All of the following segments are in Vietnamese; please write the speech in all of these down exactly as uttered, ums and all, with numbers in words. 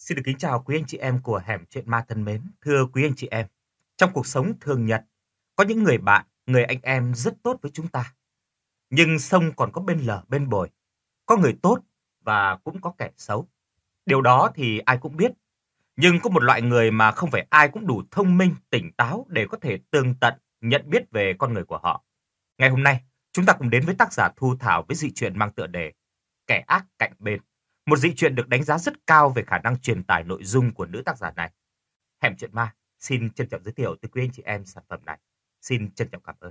Xin được kính chào quý anh chị em của Hẻm Chuyện Ma thân mến. Thưa quý anh chị em, trong cuộc sống thường nhật, có những người bạn, người anh em rất tốt với chúng ta. Nhưng sông còn có bên lở bên bồi, có người tốt và cũng có kẻ xấu. Điều đó thì ai cũng biết. Nhưng có một loại người mà không phải ai cũng đủ thông minh, tỉnh táo để có thể tường tận nhận biết về con người của họ. Ngày hôm nay, chúng ta cùng đến với tác giả Thu Thảo với dị truyện mang tựa đề Kẻ ác cạnh bên. Một dị truyện được đánh giá rất cao về khả năng truyền tải nội dung của nữ tác giả này. Hẻm Chuyện Ma xin trân trọng giới thiệu tới quý anh chị em sản phẩm này. Xin trân trọng cảm ơn.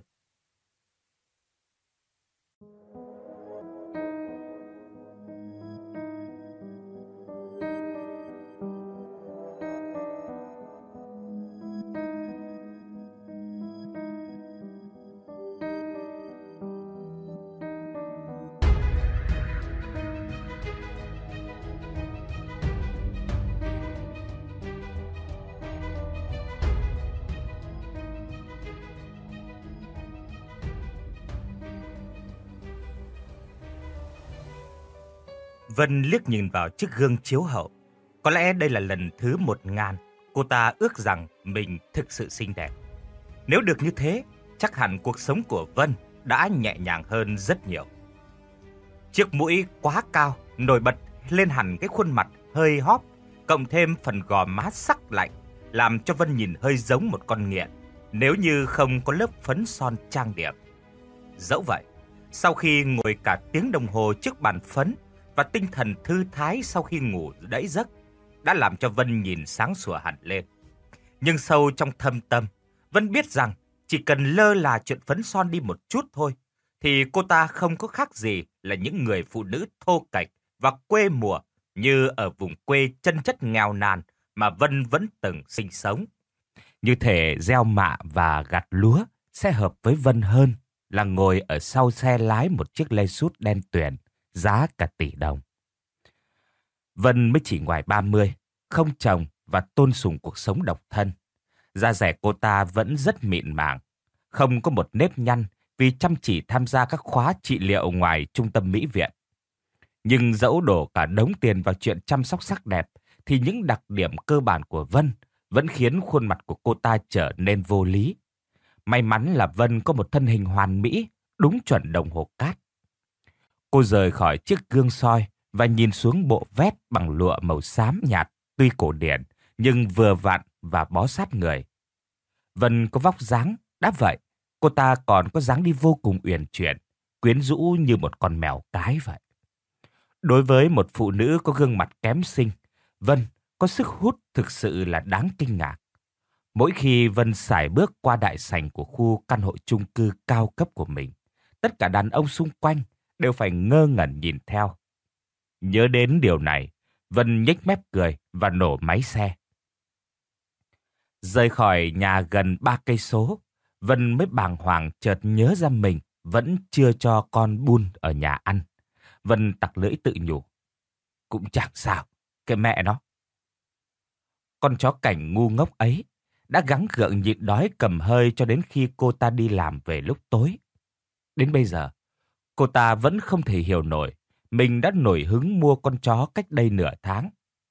Vân liếc nhìn vào chiếc gương chiếu hậu. Có lẽ đây là lần thứ một ngàn cô ta ước rằng mình thực sự xinh đẹp. Nếu được như thế, chắc hẳn cuộc sống của Vân đã nhẹ nhàng hơn rất nhiều. Chiếc mũi quá cao, nổi bật lên hẳn cái khuôn mặt hơi hóp, cộng thêm phần gò má sắc lạnh, làm cho Vân nhìn hơi giống một con nghiện, nếu như không có lớp phấn son trang điểm. Dẫu vậy, sau khi ngồi cả tiếng đồng hồ trước bàn phấn, và tinh thần thư thái sau khi ngủ đẫy giấc đã làm cho Vân nhìn sáng sủa hẳn lên. Nhưng sâu trong thâm tâm, Vân biết rằng chỉ cần lơ là chuyện phấn son đi một chút thôi, thì cô ta không có khác gì là những người phụ nữ thô kệch và quê mùa như ở vùng quê chân chất nghèo nàn mà Vân vẫn từng sinh sống. Như thể gieo mạ và gặt lúa sẽ hợp với Vân hơn là ngồi ở sau xe lái một chiếc Lexus đen tuyền giá cả tỷ đồng. Vân mới chỉ ngoài ba mươi, không chồng và tôn sùng cuộc sống độc thân. Da dẻ cô ta vẫn rất mịn màng, không có một nếp nhăn vì chăm chỉ tham gia các khóa trị liệu ngoài trung tâm mỹ viện. Nhưng dẫu đổ cả đống tiền vào chuyện chăm sóc sắc đẹp, thì những đặc điểm cơ bản của Vân vẫn khiến khuôn mặt của cô ta trở nên vô lý. May mắn là Vân có một thân hình hoàn mỹ, đúng chuẩn đồng hồ cát. Cô rời khỏi chiếc gương soi và nhìn xuống bộ vest bằng lụa màu xám nhạt, tuy cổ điển nhưng vừa vặn và bó sát người. Vân có vóc dáng, đã vậy, cô ta còn có dáng đi vô cùng uyển chuyển, quyến rũ như một con mèo cái vậy. Đối với một phụ nữ có gương mặt kém xinh, Vân có sức hút thực sự là đáng kinh ngạc. Mỗi khi Vân sải bước qua đại sảnh của khu căn hộ chung cư cao cấp của mình, tất cả đàn ông xung quanh đều phải ngơ ngẩn nhìn theo. Nhớ đến điều này, Vân nhếch mép cười và nổ máy xe. Rời khỏi nhà gần ba cây số, Vân mới bàng hoàng chợt nhớ ra mình vẫn chưa cho con Bun ở nhà ăn. Vân tặc lưỡi tự nhủ. Cũng chẳng sao, cái mẹ nó. Con chó cảnh ngu ngốc ấy đã gắng gượng nhịn đói cầm hơi cho đến khi cô ta đi làm về lúc tối. Đến bây giờ, cô ta vẫn không thể hiểu nổi mình đã nổi hứng mua con chó cách đây nửa tháng.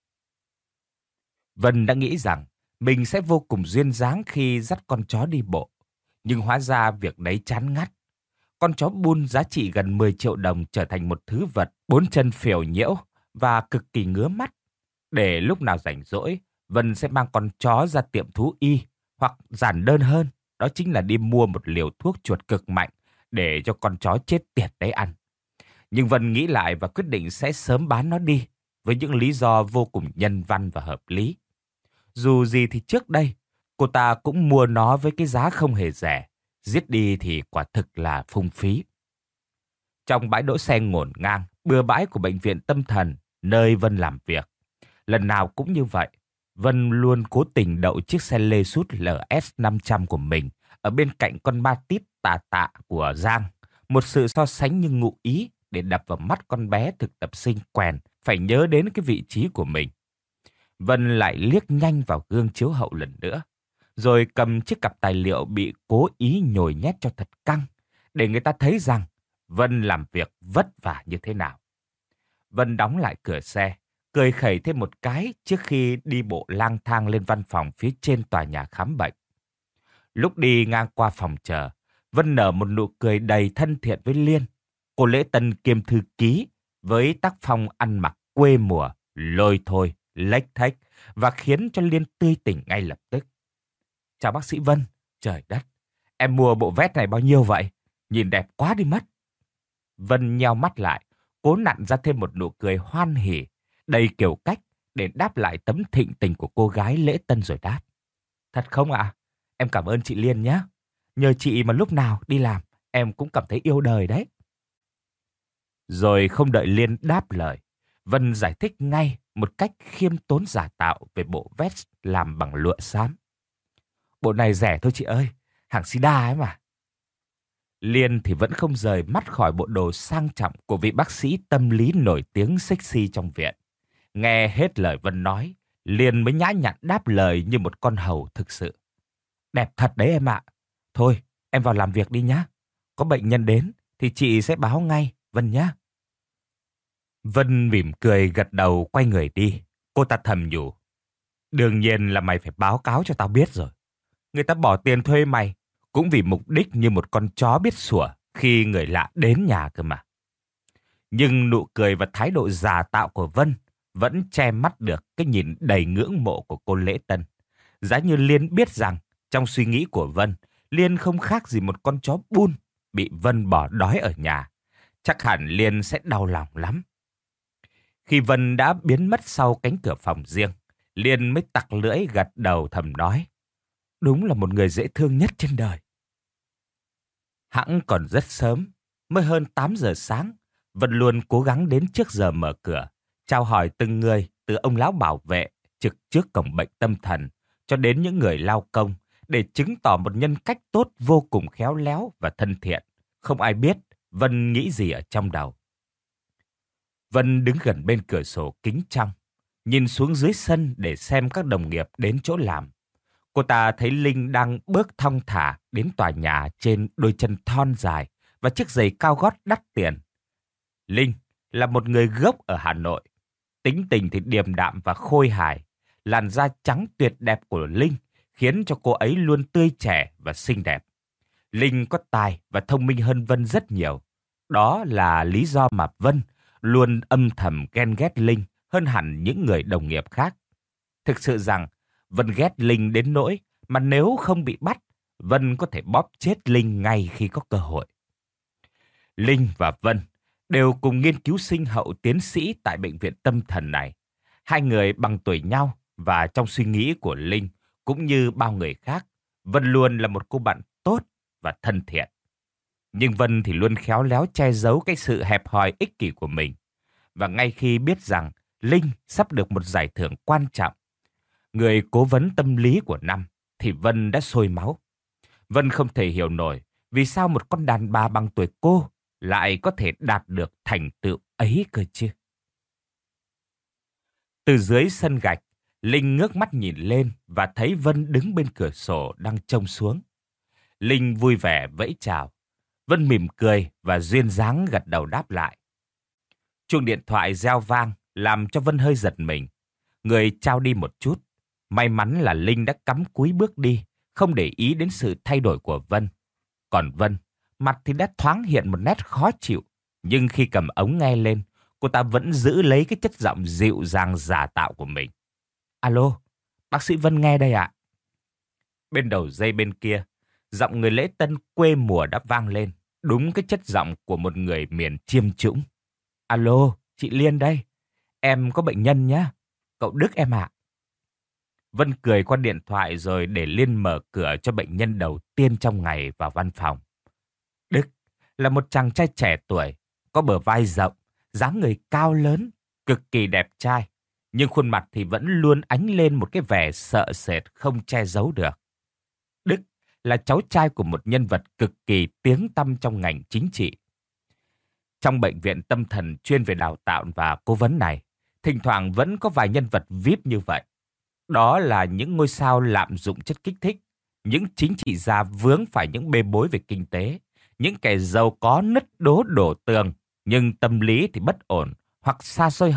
Vân đã nghĩ rằng mình sẽ vô cùng duyên dáng khi dắt con chó đi bộ. Nhưng hóa ra việc đấy chán ngắt. Con chó Bun giá trị gần mười triệu đồng trở thành một thứ vật bốn chân phèo nhiễu và cực kỳ ngứa mắt. Để lúc nào rảnh rỗi, Vân sẽ mang con chó ra tiệm thú y, hoặc giản đơn hơn, đó chính là đi mua một liều thuốc chuột cực mạnh để cho con chó chết tiệt đấy ăn. Nhưng Vân nghĩ lại và quyết định sẽ sớm bán nó đi, với những lý do vô cùng nhân văn và hợp lý. Dù gì thì trước đây, cô ta cũng mua nó với cái giá không hề rẻ, giết đi thì quả thực là phung phí. Trong bãi đỗ xe ngổn ngang, bừa bãi của bệnh viện tâm thần, nơi Vân làm việc, lần nào cũng như vậy, Vân luôn cố tình đậu chiếc xe Lexus lờ ét năm trăm của mình ở bên cạnh con ma tít tà tạ của Giang. Một sự so sánh như ngụ ý để đập vào mắt con bé thực tập sinh quèn phải nhớ đến cái vị trí của mình. Vân lại liếc nhanh vào gương chiếu hậu lần nữa, rồi cầm chiếc cặp tài liệu bị cố ý nhồi nhét cho thật căng, để người ta thấy rằng Vân làm việc vất vả như thế nào. Vân đóng lại cửa xe, cười khẩy thêm một cái trước khi đi bộ lang thang lên văn phòng phía trên tòa nhà khám bệnh. Lúc đi ngang qua phòng chờ, Vân nở một nụ cười đầy thân thiện với Liên. Cô lễ tân kiêm thư ký với tác phong ăn mặc quê mùa, lôi thôi, lếch thếch và khiến cho Liên tươi tỉnh ngay lập tức. Chào bác sĩ Vân, trời đất, em mua bộ vest này bao nhiêu vậy? Nhìn đẹp quá đi mất. Vân nheo mắt lại, cố nặn ra thêm một nụ cười hoan hỉ, đầy kiểu cách để đáp lại tấm thịnh tình của cô gái lễ tân rồi đáp. Thật không ạ? Em cảm ơn chị Liên nhé. Nhờ chị mà lúc nào đi làm, em cũng cảm thấy yêu đời đấy. Rồi không đợi Liên đáp lời, Vân giải thích ngay một cách khiêm tốn giả tạo về bộ vest làm bằng lụa xám. Bộ này rẻ thôi chị ơi, hàng Sida ấy mà. Liên thì vẫn không rời mắt khỏi bộ đồ sang trọng của vị bác sĩ tâm lý nổi tiếng sexy trong viện. Nghe hết lời Vân nói, Liên mới nhã nhặn đáp lời như một con hầu thực sự. Đẹp thật đấy em ạ. Thôi, em vào làm việc đi nhá. Có bệnh nhân đến thì chị sẽ báo ngay, Vân nhá. Vân mỉm cười gật đầu quay người đi. Cô ta thầm nhủ. Đương nhiên là mày phải báo cáo cho tao biết rồi. Người ta bỏ tiền thuê mày cũng vì mục đích như một con chó biết sủa khi người lạ đến nhà cơ mà. Nhưng nụ cười và thái độ giả tạo của Vân vẫn che mắt được cái nhìn đầy ngưỡng mộ của cô lễ tân. Giá như Liên biết rằng trong suy nghĩ của Vân, Liên không khác gì một con chó bun bị Vân bỏ đói ở nhà. Chắc hẳn Liên sẽ đau lòng lắm. Khi Vân đã biến mất sau cánh cửa phòng riêng, Liên mới tặc lưỡi gật đầu thầm nói. Đúng là một người dễ thương nhất trên đời. Hẵng còn rất sớm, mới hơn tám giờ sáng, Vân luôn cố gắng đến trước giờ mở cửa, chào hỏi từng người từ ông lão bảo vệ trực trước cổng bệnh tâm thần cho đến những người lao công để chứng tỏ một nhân cách tốt vô cùng khéo léo và thân thiện. Không ai biết Vân nghĩ gì ở trong đầu. Vân đứng gần bên cửa sổ kính trong, nhìn xuống dưới sân để xem các đồng nghiệp đến chỗ làm. Cô ta thấy Linh đang bước thong thả đến tòa nhà trên đôi chân thon dài và chiếc giày cao gót đắt tiền. Linh là một người gốc ở Hà Nội. Tính tình thì điềm đạm và khôi hài. Làn da trắng tuyệt đẹp của Linh khiến cho cô ấy luôn tươi trẻ và xinh đẹp. Linh có tài và thông minh hơn Vân rất nhiều. Đó là lý do mà Vân luôn âm thầm ghen ghét Linh hơn hẳn những người đồng nghiệp khác. Thực sự rằng Vân ghét Linh đến nỗi mà nếu không bị bắt, Vân có thể bóp chết Linh ngay khi có cơ hội. Linh và Vân đều cùng nghiên cứu sinh hậu tiến sĩ tại bệnh viện tâm thần này. Hai người bằng tuổi nhau và trong suy nghĩ của Linh cũng như bao người khác, Vân luôn là một cô bạn tốt và thân thiện. Nhưng Vân thì luôn khéo léo che giấu cái sự hẹp hòi ích kỷ của mình. Và ngay khi biết rằng Linh sắp được một giải thưởng quan trọng, người cố vấn tâm lý của năm, thì Vân đã sôi máu. Vân không thể hiểu nổi vì sao một con đàn bà bằng tuổi cô lại có thể đạt được thành tựu ấy cơ chứ. Từ dưới sân gạch, Linh ngước mắt nhìn lên và thấy Vân đứng bên cửa sổ đang trông xuống. Linh vui vẻ vẫy chào. Vân mỉm cười và duyên dáng gật đầu đáp lại. Chuông điện thoại reo vang làm cho Vân hơi giật mình. Người trao đi một chút. May mắn là Linh đã cắm cúi bước đi, không để ý đến sự thay đổi của Vân. Còn Vân, mặt thì đã thoáng hiện một nét khó chịu. Nhưng khi cầm ống nghe lên, cô ta vẫn giữ lấy cái chất giọng dịu dàng giả tạo của mình. Alo, bác sĩ Vân nghe đây ạ. Bên đầu dây bên kia, giọng người lễ tân quê mùa đã vang lên. Đúng cái chất giọng của một người miền chiêm trũng. Alo, chị Liên đây. Em có bệnh nhân nhé. Cậu Đức em ạ. Vân cười qua điện thoại rồi để Liên mở cửa cho bệnh nhân đầu tiên trong ngày vào văn phòng. Đức là một chàng trai trẻ tuổi, có bờ vai rộng, dáng người cao lớn, cực kỳ đẹp trai. Nhưng khuôn mặt thì vẫn luôn ánh lên một cái vẻ sợ sệt không che giấu được. Đức là cháu trai của một nhân vật cực kỳ tiếng tăm trong ngành chính trị. Trong bệnh viện tâm thần chuyên về đào tạo và cố vấn này, thỉnh thoảng vẫn có vài nhân vật vi ai pi như vậy. Đó là những ngôi sao lạm dụng chất kích thích, những chính trị gia vướng phải những bê bối về kinh tế, những kẻ giàu có nứt đố đổ tường, nhưng tâm lý thì bất ổn hoặc xa xôi hơn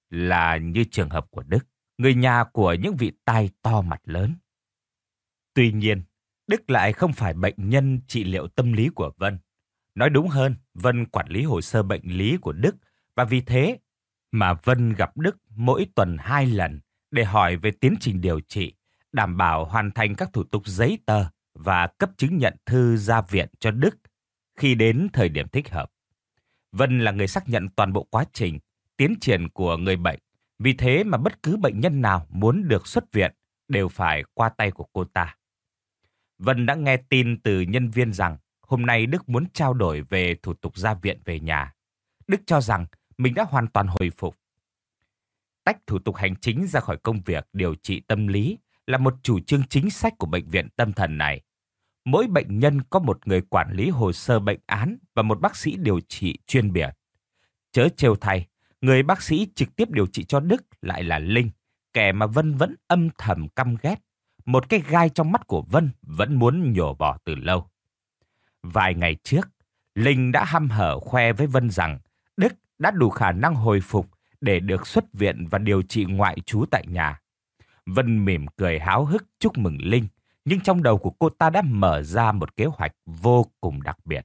là như trường hợp của Đức, người nhà của những vị tai to mặt lớn. Tuy nhiên, Đức lại không phải bệnh nhân trị liệu tâm lý của Vân. Nói đúng hơn, Vân quản lý hồ sơ bệnh lý của Đức, và vì thế mà Vân gặp Đức mỗi tuần hai lần để hỏi về tiến trình điều trị, đảm bảo hoàn thành các thủ tục giấy tờ và cấp chứng nhận thư ra viện cho Đức khi đến thời điểm thích hợp. Vân là người xác nhận toàn bộ quá trình, tiến triển của người bệnh. Vì thế mà bất cứ bệnh nhân nào muốn được xuất viện đều phải qua tay của cô ta. Vân đã nghe tin từ nhân viên rằng hôm nay Đức muốn trao đổi về thủ tục ra viện về nhà. Đức cho rằng mình đã hoàn toàn hồi phục. Tách thủ tục hành chính ra khỏi công việc điều trị tâm lý là một chủ trương chính sách của bệnh viện tâm thần này. Mỗi bệnh nhân có một người quản lý hồ sơ bệnh án và một bác sĩ điều trị chuyên biệt. Chớ trêu thay, người bác sĩ trực tiếp điều trị cho Đức lại là Linh, kẻ mà Vân vẫn âm thầm căm ghét. Một cái gai trong mắt của Vân vẫn muốn nhổ bỏ từ lâu. Vài ngày trước, Linh đã hăm hở khoe với Vân rằng Đức đã đủ khả năng hồi phục để được xuất viện và điều trị ngoại trú tại nhà. Vân mỉm cười háo hức chúc mừng Linh, nhưng trong đầu của cô ta đã mở ra một kế hoạch vô cùng đặc biệt.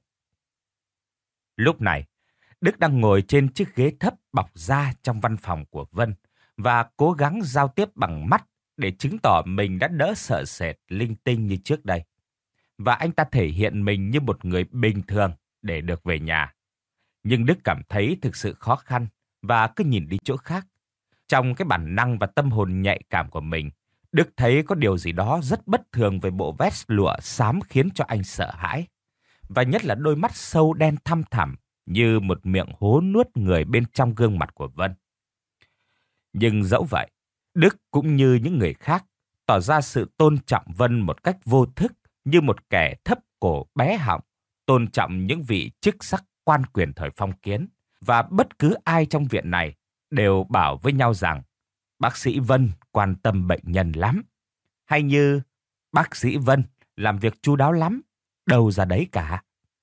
Lúc này, Đức đang ngồi trên chiếc ghế thấp bọc da trong văn phòng của Vân và cố gắng giao tiếp bằng mắt để chứng tỏ mình đã đỡ sợ sệt linh tinh như trước đây. Và anh ta thể hiện mình như một người bình thường để được về nhà. Nhưng Đức cảm thấy thực sự khó khăn và cứ nhìn đi chỗ khác. Trong cái bản năng và tâm hồn nhạy cảm của mình, Đức thấy có điều gì đó rất bất thường về bộ vest lụa xám khiến cho anh sợ hãi. Và nhất là đôi mắt sâu đen thăm thẳm như một miệng hố nuốt người bên trong gương mặt của Vân. Nhưng dẫu vậy, Đức cũng như những người khác tỏ ra sự tôn trọng Vân một cách vô thức, như một kẻ thấp cổ bé họng, tôn trọng những vị chức sắc quan quyền thời phong kiến. Và bất cứ ai trong viện này đều bảo với nhau rằng bác sĩ Vân quan tâm bệnh nhân lắm. Hay như bác sĩ Vân làm việc chu đáo lắm, đâu ra đấy cả.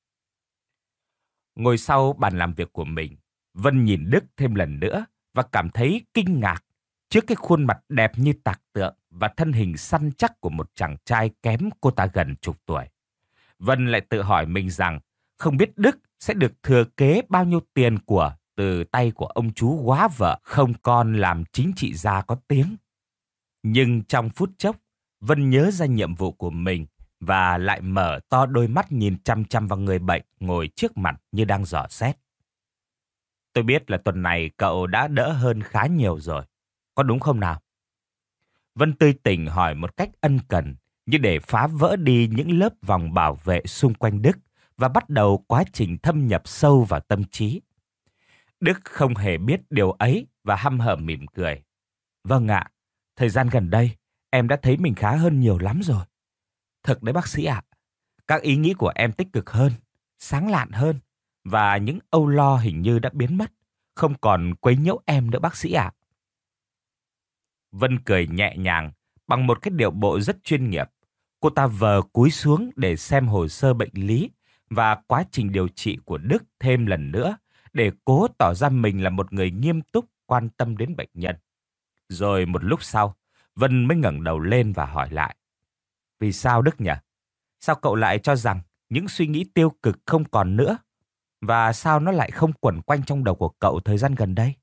Ngồi sau bàn làm việc của mình, Vân nhìn Đức thêm lần nữa và cảm thấy kinh ngạc trước cái khuôn mặt đẹp như tạc tượng và thân hình săn chắc của một chàng trai kém cô ta gần chục tuổi. Vân lại tự hỏi mình rằng không biết Đức sẽ được thừa kế bao nhiêu tiền của từ tay của ông chú góa vợ không con làm chính trị gia có tiếng. Nhưng trong phút chốc, Vân nhớ ra nhiệm vụ của mình và lại mở to đôi mắt nhìn chăm chăm vào người bệnh ngồi trước mặt như đang dò xét. Tôi biết là tuần này cậu đã đỡ hơn khá nhiều rồi, có đúng không nào? Vân tươi tỉnh hỏi một cách ân cần, như để phá vỡ đi những lớp vòng bảo vệ xung quanh Đức và bắt đầu quá trình thâm nhập sâu vào tâm trí. Đức không hề biết điều ấy và hăm hở mỉm cười. Vâng ạ, thời gian gần đây em đã thấy mình khá hơn nhiều lắm rồi. Thật đấy bác sĩ ạ, các ý nghĩ của em tích cực hơn, sáng lạn hơn và những âu lo hình như đã biến mất, không còn quấy nhiễu em nữa bác sĩ ạ. Vân cười nhẹ nhàng bằng một cái điệu bộ rất chuyên nghiệp. Cô ta vờ cúi xuống để xem hồ sơ bệnh lý và quá trình điều trị của Đức thêm lần nữa để cố tỏ ra mình là một người nghiêm túc quan tâm đến bệnh nhân. Rồi một lúc sau, Vân mới ngẩng đầu lên và hỏi lại. Vì sao Đức nhỉ? Sao cậu lại cho rằng những suy nghĩ tiêu cực không còn nữa? Và sao nó lại không quẩn quanh trong đầu của cậu thời gian gần đây?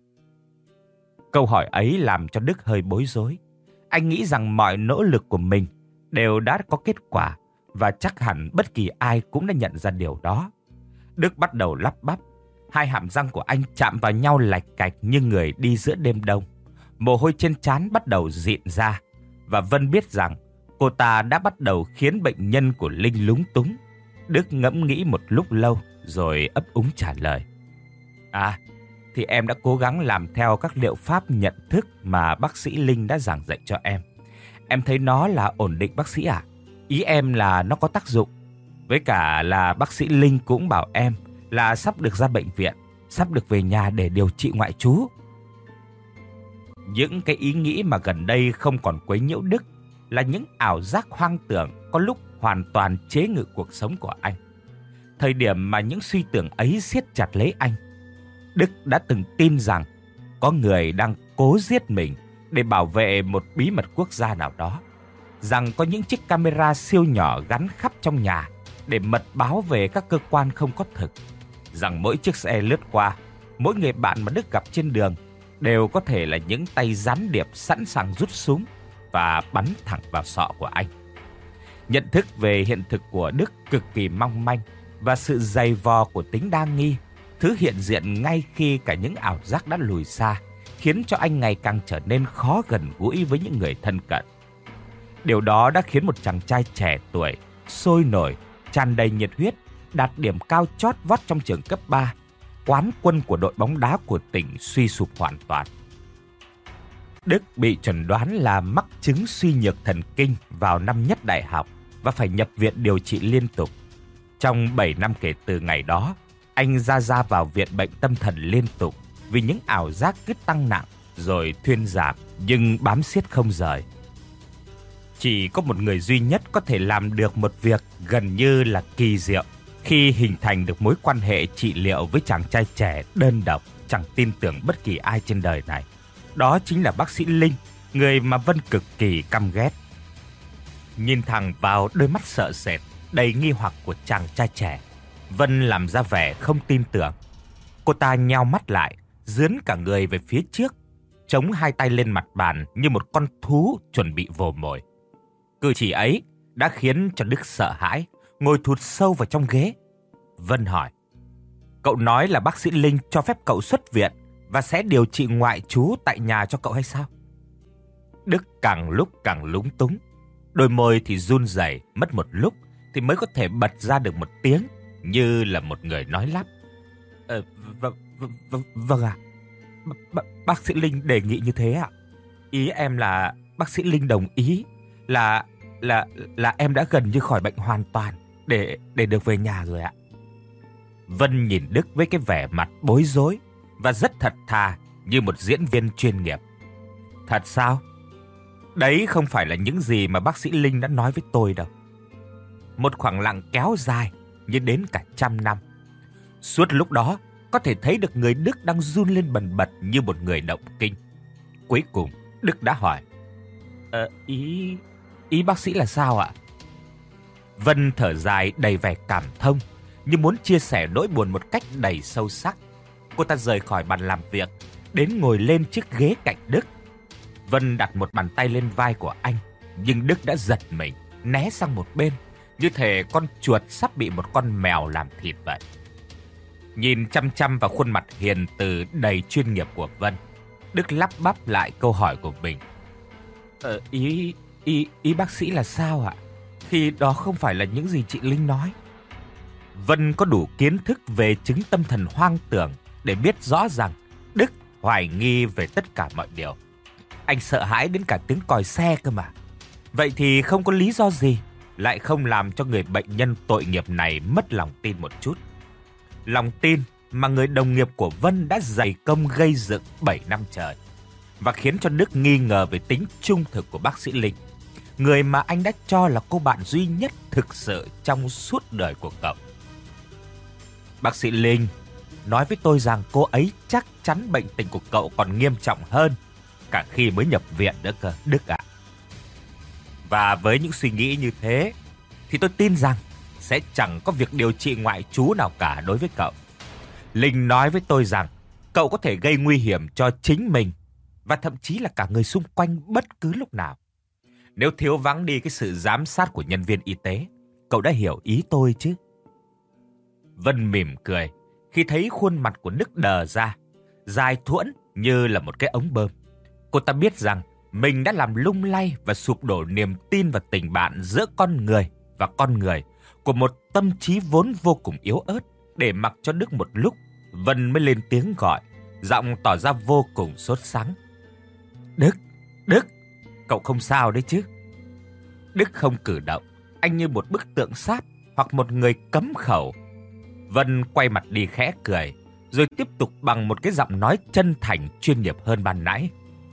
Câu hỏi ấy làm cho Đức hơi bối rối. Anh nghĩ rằng mọi nỗ lực của mình đều đã có kết quả và chắc hẳn bất kỳ ai cũng đã nhận ra điều đó. Đức bắt đầu lắp bắp. Hai hàm răng của anh chạm vào nhau lạch cạch như người đi giữa đêm đông. Mồ hôi trên trán bắt đầu rịn ra. Và Vân biết rằng cô ta đã bắt đầu khiến bệnh nhân của Linh lúng túng. Đức ngẫm nghĩ một lúc lâu rồi ấp úng trả lời. À, thì em đã cố gắng làm theo các liệu pháp nhận thức mà bác sĩ Linh đã giảng dạy cho em. Em thấy nó là ổn định bác sĩ ạ. Ý em là nó có tác dụng. Với cả là bác sĩ Linh cũng bảo em là sắp được ra bệnh viện, sắp được về nhà để điều trị ngoại trú. Những cái ý nghĩ mà gần đây không còn quấy nhiễu Đức là những ảo giác hoang tưởng có lúc hoàn toàn chế ngự cuộc sống của anh. Thời điểm mà những suy tưởng ấy siết chặt lấy anh, Đức đã từng tin rằng có người đang cố giết mình để bảo vệ một bí mật quốc gia nào đó, rằng có những chiếc camera siêu nhỏ gắn khắp trong nhà để mật báo về các cơ quan không có thực, rằng mỗi chiếc xe lướt qua, mỗi người bạn mà Đức gặp trên đường đều có thể là những tay gián điệp sẵn sàng rút súng và bắn thẳng vào sọ của anh. Nhận thức về hiện thực của Đức cực kỳ mong manh, và sự dày vò của tính đa nghi, thứ hiện diện ngay khi cả những ảo giác đã lùi xa, khiến cho anh ngày càng trở nên khó gần gũi với những người thân cận. Điều đó đã khiến một chàng trai trẻ tuổi, sôi nổi, tràn đầy nhiệt huyết, đạt điểm cao chót vót trong trường cấp ba, quán quân của đội bóng đá của tỉnh suy sụp hoàn toàn. Đức bị chẩn đoán là mắc chứng suy nhược thần kinh vào năm nhất đại học và phải nhập viện điều trị liên tục. Trong bảy năm kể từ ngày đó, anh ra ra vào viện bệnh tâm thần liên tục vì những ảo giác cứ tăng nặng rồi thuyên giảm nhưng bám xiết không rời. Chỉ có một người duy nhất có thể làm được một việc gần như là kỳ diệu khi hình thành được mối quan hệ trị liệu với chàng trai trẻ đơn độc, chẳng tin tưởng bất kỳ ai trên đời này. Đó chính là bác sĩ Linh, người mà Vân cực kỳ căm ghét. Nhìn thẳng vào đôi mắt sợ sệt, đầy nghi hoặc của chàng trai trẻ, Vân làm ra vẻ không tin tưởng. Cô ta nheo mắt lại, dướn cả người về phía trước, chống hai tay lên mặt bàn như một con thú chuẩn bị vồ mồi. Cử chỉ ấy đã khiến cho Đức sợ hãi, ngồi thụt sâu vào trong ghế. Vân hỏi: "Cậu nói là bác sĩ Linh cho phép cậu xuất viện và sẽ điều trị ngoại trú tại nhà cho cậu hay sao?" Đức càng lúc càng lúng túng, đôi môi thì run rẩy, mất một lúc thì mới có thể bật ra được một tiếng như là một người nói lắp. Ờ, vâng, vâng, vâng ạ. B- b- bác sĩ Linh đề nghị như thế ạ. Ý em là bác sĩ Linh đồng ý là là là em đã gần như khỏi bệnh hoàn toàn để để được về nhà rồi ạ. Vân nhìn Đức với cái vẻ mặt bối rối và rất thật thà như một diễn viên chuyên nghiệp. Thật sao? Đấy không phải là những gì mà bác sĩ Linh đã nói với tôi đâu. Một khoảng lặng kéo dài như đến cả trăm năm. Suốt lúc đó có thể thấy được người Đức đang run lên bần bật như một người động kinh. Cuối cùng Đức đã hỏi: Ờ, ý... ý bác sĩ là sao ạ? Vân thở dài đầy vẻ cảm thông, như muốn chia sẻ nỗi buồn một cách đầy sâu sắc. Cô ta rời khỏi bàn làm việc, đến ngồi lên chiếc ghế cạnh Đức. Vân đặt một bàn tay lên vai của anh, nhưng Đức đã giật mình, né sang một bên, như thể con chuột sắp bị một con mèo làm thịt vậy. Nhìn chăm chăm vào khuôn mặt hiền từ đầy chuyên nghiệp của Vân, Đức lắp bắp lại câu hỏi của mình. Ờ, ý, ý, ý bác sĩ là sao ạ? Khi đó không phải là những gì chị Linh nói. Vân có đủ kiến thức về chứng tâm thần hoang tưởng để biết rõ rằng Đức hoài nghi về tất cả mọi điều. Anh sợ hãi đến cả tiếng còi xe cơ mà. Vậy thì không có lý do gì lại không làm cho người bệnh nhân tội nghiệp này mất lòng tin một chút. Lòng tin mà người đồng nghiệp của Vân đã dày công gây dựng bảy năm trời, và khiến cho Đức nghi ngờ về tính trung thực của bác sĩ Linh, người mà anh đã cho là cô bạn duy nhất thực sự trong suốt đời của cậu. Bác sĩ Linh nói với tôi rằng cô ấy chắc chắn bệnh tình của cậu còn nghiêm trọng hơn cả khi mới nhập viện nữa cơ, Đức ạ. Và với những suy nghĩ như thế thì tôi tin rằng sẽ chẳng có việc điều trị ngoại trú nào cả đối với cậu. Linh nói với tôi rằng cậu có thể gây nguy hiểm cho chính mình và thậm chí là cả người xung quanh bất cứ lúc nào. Nếu thiếu vắng đi cái sự giám sát của nhân viên y tế, cậu đã hiểu ý tôi chứ? Vân mỉm cười khi thấy khuôn mặt của Đức đờ ra, dài thuẫn như là một cái ống bơm. Cô ta biết rằng mình đã làm lung lay và sụp đổ niềm tin và tình bạn giữa con người và con người của một tâm trí vốn vô cùng yếu ớt. Để mặc cho Đức một lúc, Vân mới lên tiếng gọi, giọng tỏ ra vô cùng sốt sắng. Đức, Đức, cậu không sao đấy chứ? Đức không cử động, anh như một bức tượng sáp hoặc một người cấm khẩu. Vân quay mặt đi khẽ cười, rồi tiếp tục bằng một cái giọng nói chân thành chuyên nghiệp hơn ban nãy.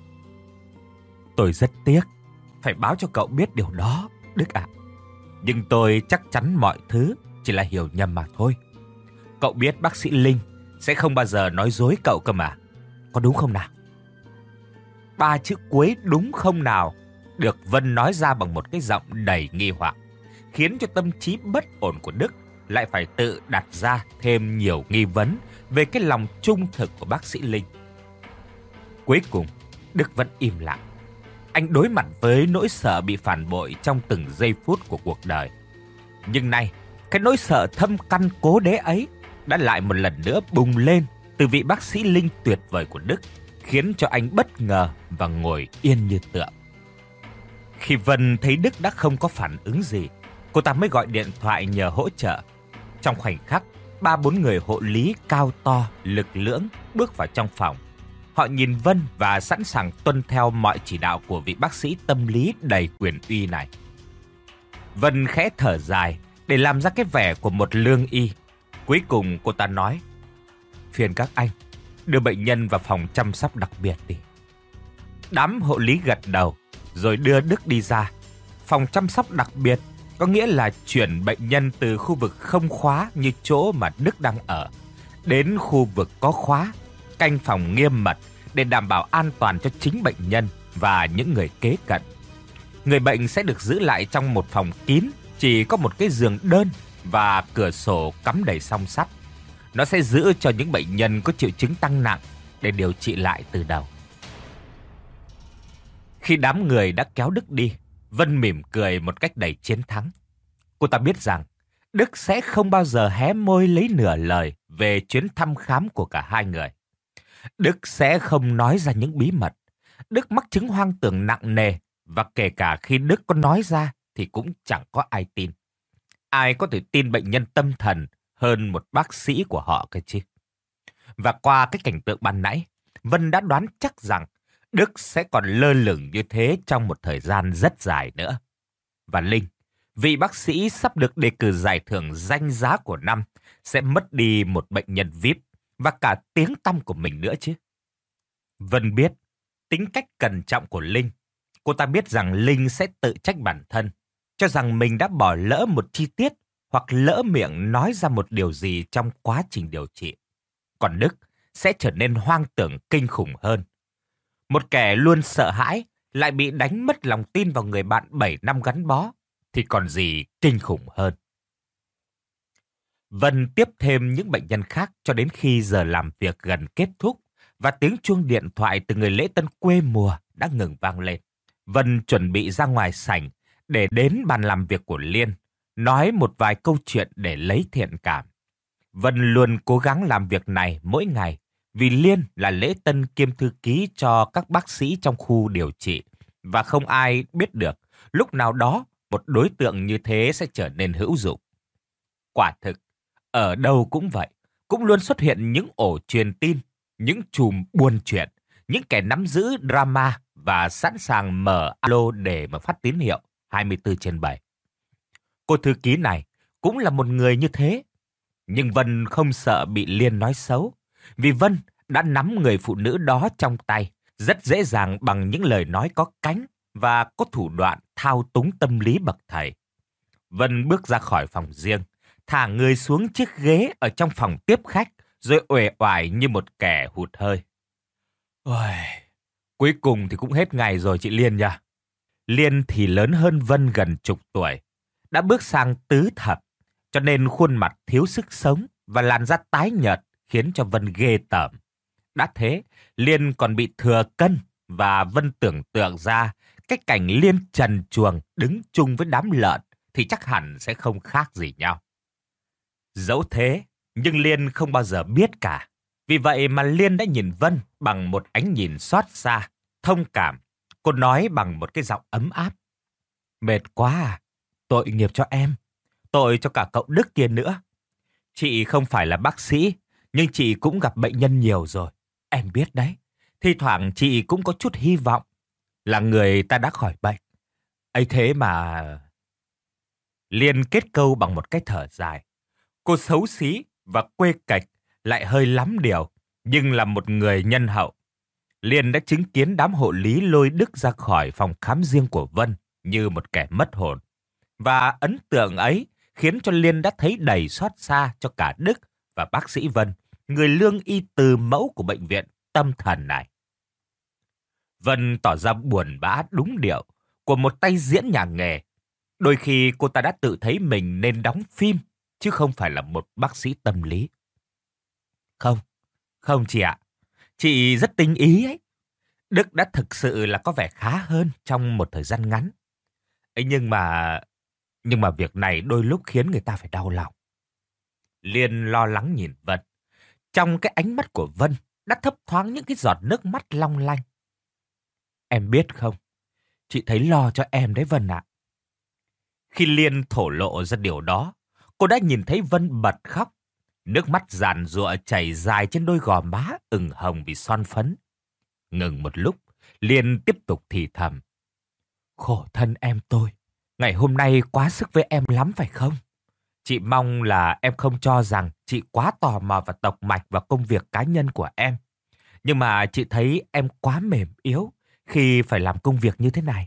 Tôi rất tiếc phải báo cho cậu biết điều đó, Đức ạ. Nhưng tôi chắc chắn mọi thứ chỉ là hiểu nhầm mà thôi. Cậu biết bác sĩ Linh sẽ không bao giờ nói dối cậu cơ mà, có đúng không nào? ba chữ cuối đúng không nào được Vân nói ra bằng một cái giọng đầy nghi hoặc, khiến cho tâm trí bất ổn của Đức lại phải tự đặt ra thêm nhiều nghi vấn về cái lòng trung thực của bác sĩ Linh. Cuối cùng, Đức vẫn im lặng. Anh đối mặt với nỗi sợ bị phản bội trong từng giây phút của cuộc đời. Nhưng nay, cái nỗi sợ thâm căn cố đế ấy đã lại một lần nữa bùng lên từ vị bác sĩ Linh tuyệt vời của Đức, khiến cho anh bất ngờ và ngồi yên như tượng. Khi Vân thấy Đức đã không có phản ứng gì, cô ta mới gọi điện thoại nhờ hỗ trợ. Trong khoảnh khắc, ba bốn người hộ lý cao to, lực lưỡng bước vào trong phòng. Họ nhìn Vân và sẵn sàng tuân theo mọi chỉ đạo của vị bác sĩ tâm lý đầy quyền uy này. Vân khẽ thở dài để làm ra cái vẻ của một lương y. Cuối cùng cô ta nói: "Phiền các anh, đưa bệnh nhân vào phòng chăm sóc đặc biệt đi." Đám hộ lý gật đầu, rồi đưa Đức đi ra. Phòng chăm sóc đặc biệt có nghĩa là chuyển bệnh nhân từ khu vực không khóa như chỗ mà Đức đang ở, đến khu vực có khóa, canh phòng nghiêm mật để đảm bảo an toàn cho chính bệnh nhân và những người kế cận. Người bệnh sẽ được giữ lại trong một phòng kín, chỉ có một cái giường đơn và cửa sổ cắm đầy song sắt. Nó sẽ giữ cho những bệnh nhân có triệu chứng tăng nặng để điều trị lại từ đầu. Khi đám người đã kéo Đức đi, Vân mỉm cười một cách đầy chiến thắng. Cô ta biết rằng Đức sẽ không bao giờ hé môi lấy nửa lời về chuyến thăm khám của cả hai người. Đức sẽ không nói ra những bí mật. Đức mắc chứng hoang tưởng nặng nề, và kể cả khi Đức có nói ra thì cũng chẳng có ai tin. Ai có thể tin bệnh nhân tâm thần hơn một bác sĩ của họ cơ chứ? Và qua cái cảnh tượng ban nãy, Vân đã đoán chắc rằng Đức sẽ còn lơ lửng như thế trong một thời gian rất dài nữa. Và Linh, vị bác sĩ sắp được đề cử giải thưởng danh giá của năm, sẽ mất đi một bệnh nhân vi ai pi và cả tiếng tăm của mình nữa chứ. Vân biết tính cách cẩn trọng của Linh. Cô ta biết rằng Linh sẽ tự trách bản thân, cho rằng mình đã bỏ lỡ một chi tiết hoặc lỡ miệng nói ra một điều gì trong quá trình điều trị. Còn Đức sẽ trở nên hoang tưởng kinh khủng hơn. Một kẻ luôn sợ hãi lại bị đánh mất lòng tin vào người bạn bảy năm gắn bó thì còn gì kinh khủng hơn. Vân tiếp thêm những bệnh nhân khác cho đến khi giờ làm việc gần kết thúc và tiếng chuông điện thoại từ người lễ tân quê mùa đã ngừng vang lên. Vân chuẩn bị ra ngoài sảnh để đến bàn làm việc của Liên, nói một vài câu chuyện để lấy thiện cảm. Vân luôn cố gắng làm việc này mỗi ngày vì Liên là lễ tân kiêm thư ký cho các bác sĩ trong khu điều trị, và không ai biết được lúc nào đó một đối tượng như thế sẽ trở nên hữu dụng. Quả thực, ở đâu cũng vậy, cũng luôn xuất hiện những ổ truyền tin, những chùm buôn chuyện, những kẻ nắm giữ drama và sẵn sàng mở alo để mà phát tín hiệu hai mươi tư trên bảy. Cô thư ký này cũng là một người như thế. Nhưng Vân không sợ bị Liên nói xấu, vì Vân đã nắm người phụ nữ đó trong tay rất dễ dàng bằng những lời nói có cánh và có thủ đoạn thao túng tâm lý bậc thầy. Vân bước ra khỏi phòng riêng, thả người xuống chiếc ghế ở trong phòng tiếp khách, rồi uể oải như một kẻ hụt hơi. Ôi, cuối cùng thì cũng hết ngày rồi chị Liên nha. Liên thì lớn hơn Vân gần chục tuổi, đã bước sang tứ thập, cho nên khuôn mặt thiếu sức sống và làn da tái nhợt khiến cho Vân ghê tởm. Đã thế, Liên còn bị thừa cân, và Vân tưởng tượng ra cái cảnh Liên trần truồng đứng chung với đám lợn thì chắc hẳn sẽ không khác gì nhau. Dẫu thế, nhưng Liên không bao giờ biết cả. Vì vậy mà Liên đã nhìn Vân bằng một ánh nhìn xót xa, thông cảm. Cô nói bằng một cái giọng ấm áp: "Mệt quá à, tội nghiệp cho em, tội cho cả cậu Đức kia nữa. Chị không phải là bác sĩ, nhưng chị cũng gặp bệnh nhân nhiều rồi. Em biết đấy, thi thoảng chị cũng có chút hy vọng là người ta đã khỏi bệnh. Ấy thế mà..." Liên kết câu bằng một cái thở dài. Cô xấu xí và quê cạch, lại hơi lắm điều, nhưng là một người nhân hậu. Liên đã chứng kiến đám hộ lý lôi Đức ra khỏi phòng khám riêng của Vân như một kẻ mất hồn. Và ấn tượng ấy khiến cho Liên đã thấy đầy xót xa cho cả Đức và bác sĩ Vân, người lương y từ mẫu của bệnh viện tâm thần này. Vân tỏ ra buồn bã đúng điệu của một tay diễn nhà nghề. Đôi khi cô ta đã tự thấy mình nên đóng phim, chứ không phải là một bác sĩ tâm lý. Không, không chị ạ. Chị rất tinh ý ấy. Đức đã thực sự là có vẻ khá hơn trong một thời gian ngắn. Ấy nhưng mà... Nhưng mà việc này đôi lúc khiến người ta phải đau lòng. Liên lo lắng nhìn Vân. Trong cái ánh mắt của Vân đã thấp thoáng những cái giọt nước mắt long lanh. Em biết không, chị thấy lo cho em đấy Vân ạ. Khi Liên thổ lộ ra điều đó, cô đã nhìn thấy Vân bật khóc. Nước mắt giàn giụa chảy dài trên đôi gò má ửng hồng vì son phấn. Ngừng một lúc, Liên tiếp tục thì thầm. Khổ thân em tôi, ngày hôm nay quá sức với em lắm phải không? Chị mong là em không cho rằng chị quá tò mò và tọc mạch vào công việc cá nhân của em. Nhưng mà chị thấy em quá mềm yếu khi phải làm công việc như thế này.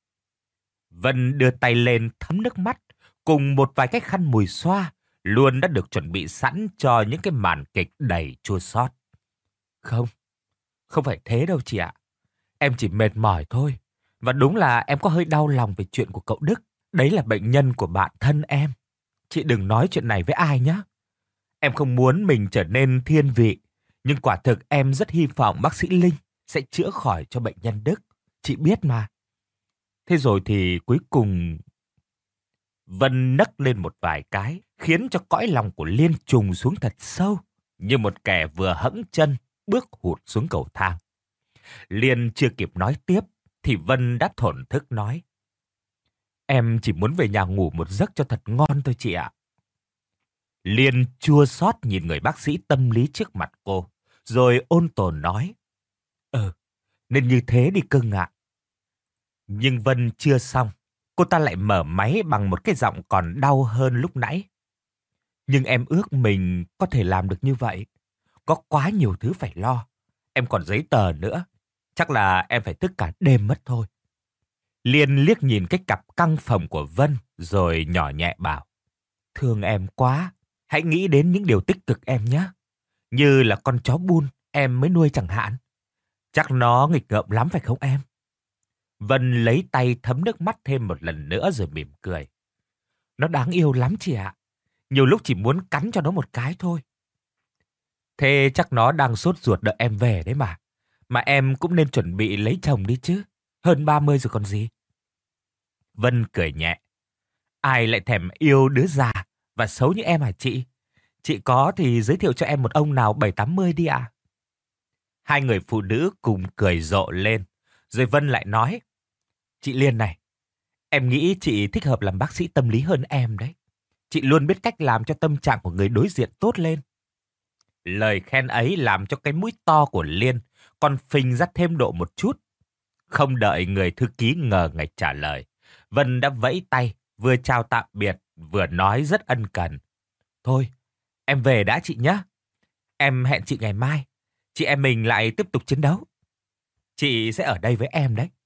Vân đưa tay lên thấm nước mắt cùng một vài cái khăn mùi xoa luôn đã được chuẩn bị sẵn cho những cái màn kịch đầy chua xót. Không, không phải thế đâu chị ạ. Em chỉ mệt mỏi thôi. Và đúng là em có hơi đau lòng về chuyện của cậu Đức. Đấy là bệnh nhân của bạn thân em. Chị đừng nói chuyện này với ai nhé. Em không muốn mình trở nên thiên vị. Nhưng quả thực em rất hy vọng bác sĩ Linh sẽ chữa khỏi cho bệnh nhân Đức. Chị biết mà. Thế rồi thì cuối cùng... Vân nấc lên một vài cái, khiến cho cõi lòng của Liên trùng xuống thật sâu, như một kẻ vừa hẫng chân, bước hụt xuống cầu thang. Liên chưa kịp nói tiếp, thì Vân đã thổn thức nói. Em chỉ muốn về nhà ngủ một giấc cho thật ngon thôi chị ạ. Liên chua xót nhìn người bác sĩ tâm lý trước mặt cô, rồi ôn tồn nói. Ờ, nên như thế đi cưng ạ. Nhưng Vân chưa xong, cô ta lại mở máy bằng một cái giọng còn đau hơn lúc nãy. Nhưng em ước mình có thể làm được như vậy. Có quá nhiều thứ phải lo. Em còn giấy tờ nữa. Chắc là em phải thức cả đêm mất thôi. Liên liếc nhìn cái cặp căng phồng của Vân rồi nhỏ nhẹ bảo. Thương em quá. Hãy nghĩ đến những điều tích cực em nhé. Như là con chó Bun em mới nuôi chẳng hạn. Chắc nó nghịch ngợm lắm phải không em? Vân lấy tay thấm nước mắt thêm một lần nữa rồi mỉm cười. Nó đáng yêu lắm chị ạ. Nhiều lúc chỉ muốn cắn cho nó một cái thôi. Thế chắc nó đang sốt ruột đợi em về đấy mà. Mà em cũng nên chuẩn bị lấy chồng đi chứ. Hơn ba mươi rồi còn gì. Vân cười nhẹ. Ai lại thèm yêu đứa già và xấu như em hả chị? Chị có thì giới thiệu cho em một ông nào bảy tám mươi đi ạ. Hai người phụ nữ cùng cười rộ lên. Rồi Vân lại nói. Chị Liên này, em nghĩ chị thích hợp làm bác sĩ tâm lý hơn em đấy. Chị luôn biết cách làm cho tâm trạng của người đối diện tốt lên. Lời khen ấy làm cho cái mũi to của Liên còn phình ra thêm độ một chút. Không đợi người thư ký ngờ ngạch trả lời, Vân đã vẫy tay, vừa chào tạm biệt, vừa nói rất ân cần. Thôi, em về đã chị nhé. Em hẹn chị ngày mai. Chị em mình lại tiếp tục chiến đấu. Chị sẽ ở đây với em đấy.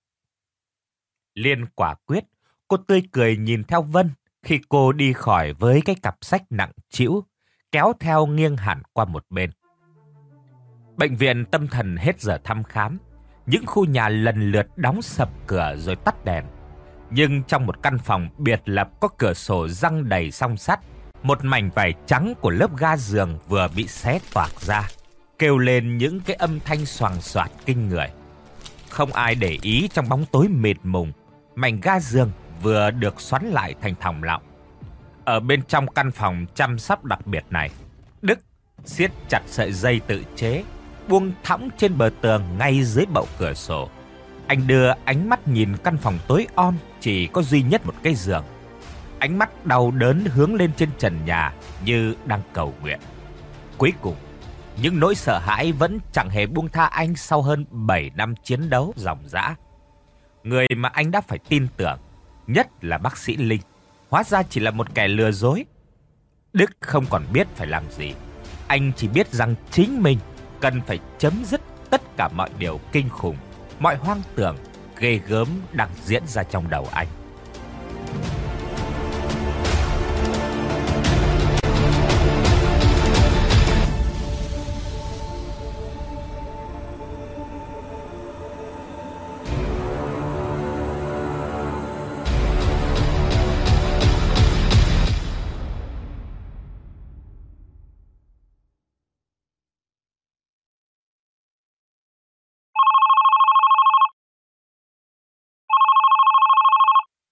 Liên quả quyết, cô tươi cười nhìn theo Vân khi cô đi khỏi với cái cặp sách nặng trĩu, kéo theo nghiêng hẳn qua một bên. Bệnh viện tâm thần hết giờ thăm khám. Những khu nhà lần lượt đóng sập cửa rồi tắt đèn. Nhưng trong một căn phòng biệt lập có cửa sổ giăng đầy song sắt, một mảnh vải trắng của lớp ga giường vừa bị xé toạc ra, kêu lên những cái âm thanh xoàng xoạc kinh người. Không ai để ý trong bóng tối mịt mùng, mảnh ga giường vừa được xoắn lại thành thòng lọng. Ở bên trong căn phòng chăm sóc đặc biệt này, Đức siết chặt sợi dây tự chế, buông thõng trên bờ tường ngay dưới bậu cửa sổ. Anh đưa ánh mắt nhìn căn phòng tối om chỉ có duy nhất một cái giường. Ánh mắt đau đớn hướng lên trên trần nhà như đang cầu nguyện. Cuối cùng, những nỗi sợ hãi vẫn chẳng hề buông tha anh sau hơn bảy năm chiến đấu ròng rã. Người mà anh đã phải tin tưởng, nhất là bác sĩ Linh, hóa ra chỉ là một kẻ lừa dối. Đức không còn biết phải làm gì. Anh chỉ biết rằng chính mình cần phải chấm dứt tất cả mọi điều kinh khủng, mọi hoang tưởng, ghê gớm đang diễn ra trong đầu anh.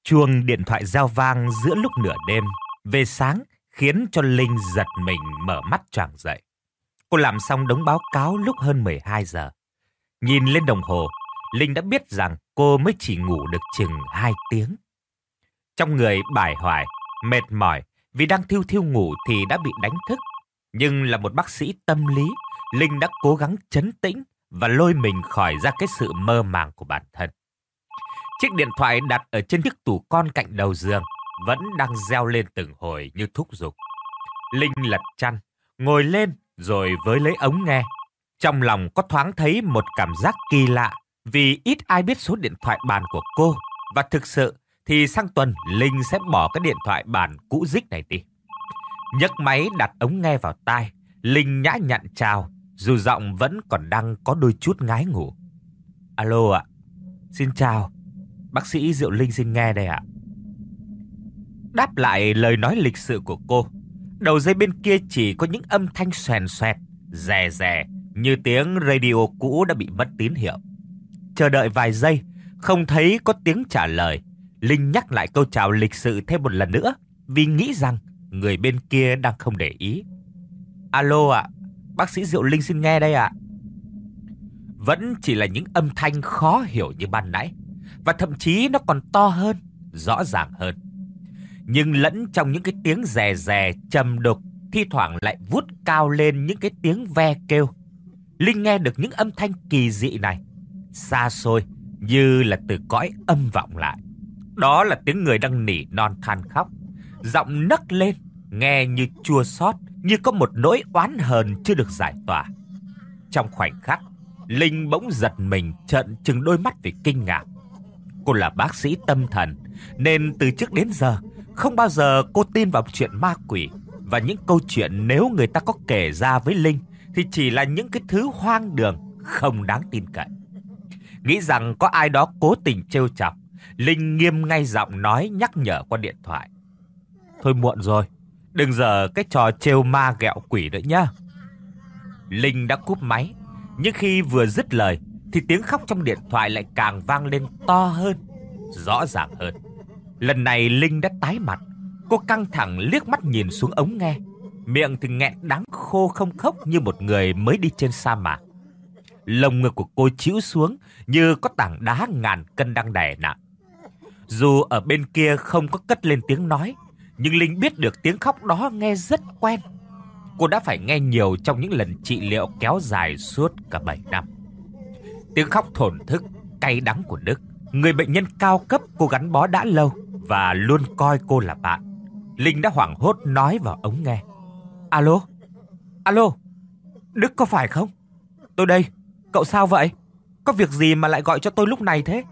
Chuông điện thoại reo vang giữa lúc nửa đêm, về sáng khiến cho Linh giật mình mở mắt choàng dậy. Cô làm xong đống báo cáo lúc hơn mười hai giờ. Nhìn lên đồng hồ, Linh đã biết rằng cô mới chỉ ngủ được chừng hai tiếng. Trong người bải hoài, mệt mỏi vì đang thiêu thiêu ngủ thì đã bị đánh thức. Nhưng là một bác sĩ tâm lý, Linh đã cố gắng trấn tĩnh và lôi mình khỏi ra cái sự mơ màng của bản thân. Chiếc điện thoại đặt ở trên chiếc tủ con cạnh đầu giường vẫn đang reo lên từng hồi như thúc giục. Linh lật chăn, ngồi lên rồi với lấy ống nghe. Trong lòng có thoáng thấy một cảm giác kỳ lạ vì ít ai biết số điện thoại bàn của cô. Và thực sự thì sang tuần Linh sẽ bỏ cái điện thoại bàn cũ rích này đi. Nhấc máy đặt ống nghe vào tai, Linh nhã nhặn chào, dù giọng vẫn còn đang có đôi chút ngái ngủ. Alo ạ, xin chào, bác sĩ Diệu Linh xin nghe đây ạ. Đáp lại lời nói lịch sự của cô, đầu dây bên kia chỉ có những âm thanh xoèn xoẹt, rè rè như tiếng radio cũ đã bị mất tín hiệu. Chờ đợi vài giây, không thấy có tiếng trả lời, Linh nhắc lại câu chào lịch sự thêm một lần nữa vì nghĩ rằng người bên kia đang không để ý. Alo ạ, bác sĩ Diệu Linh xin nghe đây ạ. Vẫn chỉ là những âm thanh khó hiểu như ban nãy, và thậm chí nó còn to hơn, rõ ràng hơn. Nhưng lẫn trong những cái tiếng rè rè trầm đục, thi thoảng lại vút cao lên những cái tiếng ve kêu. Linh nghe được những âm thanh kỳ dị này, xa xôi như là từ cõi âm vọng lại. Đó là tiếng người đang nỉ non than khóc, giọng nấc lên, nghe như chua xót, như có một nỗi oán hờn chưa được giải tỏa. Trong khoảnh khắc, Linh bỗng giật mình trợn trừng đôi mắt vì kinh ngạc. Cô là bác sĩ tâm thần, nên từ trước đến giờ không bao giờ cô tin vào chuyện ma quỷ. Và những câu chuyện nếu người ta có kể ra với Linh thì chỉ là những cái thứ hoang đường, không đáng tin cậy. Nghĩ rằng có ai đó cố tình trêu chọc, Linh nghiêm ngay giọng nói nhắc nhở qua điện thoại. Thôi muộn rồi, đừng giờ cái trò trêu ma ghẹo quỷ nữa nhá. Linh đã cúp máy, nhưng khi vừa dứt lời thì tiếng khóc trong điện thoại lại càng vang lên to hơn, rõ ràng hơn. Lần này Linh đã tái mặt, cô căng thẳng liếc mắt nhìn xuống ống nghe, miệng thì nghẹn đắng khô không khốc như một người mới đi trên sa mạc. Lồng ngực của cô chĩu xuống như có tảng đá ngàn cân đang đè nặng. Dù ở bên kia không có cất lên tiếng nói, nhưng Linh biết được tiếng khóc đó nghe rất quen. Cô đã phải nghe nhiều trong những lần trị liệu kéo dài suốt cả bảy năm. Tiếng khóc thổn thức, cay đắng của Đức, người bệnh nhân cao cấp cô gắn bó đã lâu và luôn coi cô là bạn. Linh đã hoảng hốt nói vào ống nghe. Alo? Alo? Đức có phải không? Tôi đây. Cậu sao vậy? Có việc gì mà lại gọi cho tôi lúc này thế?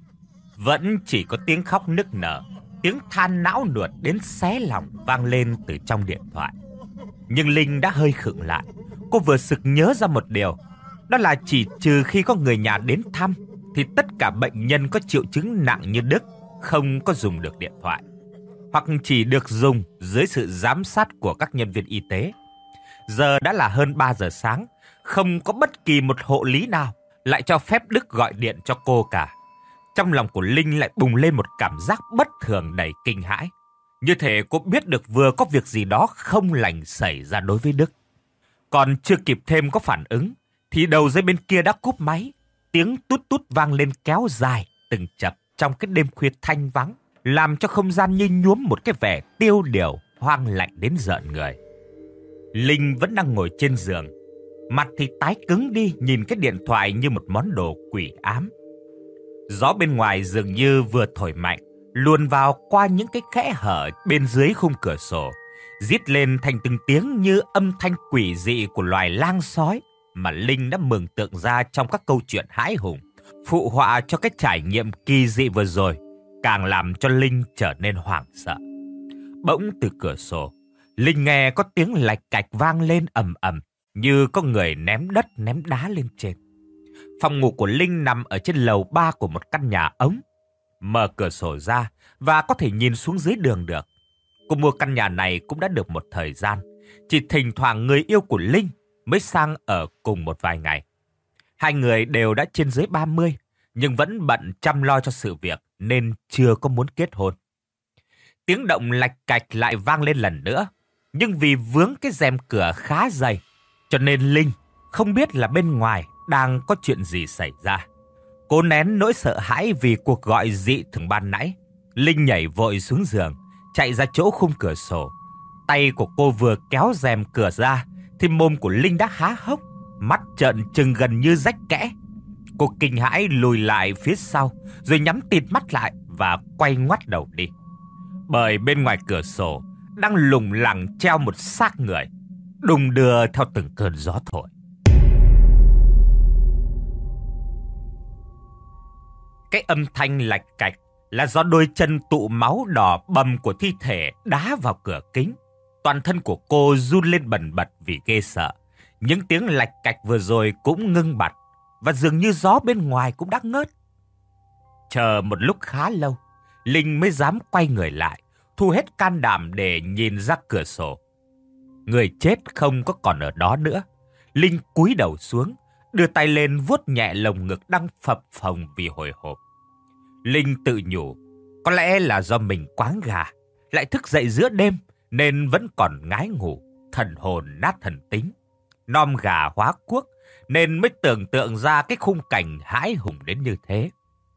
Vẫn chỉ có tiếng khóc nức nở, tiếng than não nuột đến xé lòng vang lên từ trong điện thoại. Nhưng Linh đã hơi khựng lại. Cô vừa sực nhớ ra một điều, đó là chỉ trừ khi có người nhà đến thăm thì tất cả bệnh nhân có triệu chứng nặng như Đức không có dùng được điện thoại, hoặc chỉ được dùng dưới sự giám sát của các nhân viên y tế. Giờ đã là hơn ba giờ sáng, không có bất kỳ một hộ lý nào lại cho phép Đức gọi điện cho cô cả. Trong lòng của Linh lại bùng lên một cảm giác bất thường đầy kinh hãi. Như thể cô biết được vừa có việc gì đó không lành xảy ra đối với Đức. Còn chưa kịp thêm có phản ứng, thì đầu dây bên kia đã cúp máy. Tiếng tút tút vang lên kéo dài, từng chập trong cái đêm khuya thanh vắng, làm cho không gian như nhuốm một cái vẻ tiêu điều, hoang lạnh đến rợn người. Linh vẫn đang ngồi trên giường, mặt thì tái cứng đi, nhìn cái điện thoại như một món đồ quỷ ám. Gió bên ngoài dường như vừa thổi mạnh, luồn vào qua những cái kẽ hở bên dưới khung cửa sổ, rít lên thành từng tiếng như âm thanh quỷ dị của loài lang sói mà Linh đã mường tượng ra trong các câu chuyện hãi hùng, phụ họa cho cái trải nghiệm kỳ dị vừa rồi, càng làm cho Linh trở nên hoảng sợ. Bỗng từ cửa sổ, Linh nghe có tiếng lạch cạch vang lên ầm ầm, như có người ném đất ném đá lên trên. Phòng ngủ của Linh nằm ở trên lầu ba của một căn nhà ống. Mở cửa sổ ra và có thể nhìn xuống dưới đường được. Cô mua căn nhà này cũng đã được một thời gian, chỉ thỉnh thoảng người yêu của Linh mới sang ở cùng một vài ngày. Hai người đều đã trên dưới ba mươi, nhưng vẫn bận chăm lo cho sự việc, nên chưa có muốn kết hôn. Tiếng động lạch cạch lại vang lên lần nữa, nhưng vì vướng cái rèm cửa khá dày, cho nên Linh không biết là bên ngoài đang có chuyện gì xảy ra. Cô nén nỗi sợ hãi vì cuộc gọi dị thường ban nãy. Linh nhảy vội xuống giường, chạy ra chỗ khung cửa sổ. Tay của cô vừa kéo rèm cửa ra, thì mồm của Linh đã há hốc, mắt trợn trừng gần như rách kẽ. Cô kinh hãi lùi lại phía sau, rồi nhắm tịt mắt lại và quay ngoắt đầu đi. Bởi bên ngoài cửa sổ đang lủng lẳng treo một xác người, đung đưa theo từng cơn gió thổi. Cái âm thanh lạch cạch là do đôi chân tụ máu đỏ bầm của thi thể đá vào cửa kính. Toàn thân của cô run lên bần bật vì ghê sợ. Những tiếng lạch cạch vừa rồi cũng ngưng bặt, và dường như gió bên ngoài cũng đã ngớt. Chờ một lúc khá lâu, Linh mới dám quay người lại, thu hết can đảm để nhìn ra cửa sổ. Người chết không có còn ở đó nữa. Linh cúi đầu xuống, đưa tay lên vuốt nhẹ lồng ngực đang phập phồng vì hồi hộp. Linh tự nhủ, có lẽ là do mình quáng gà, lại thức dậy giữa đêm nên vẫn còn ngái ngủ, thần hồn nát thần tính. Nom gà hóa cuốc nên mới tưởng tượng ra cái khung cảnh hãi hùng đến như thế.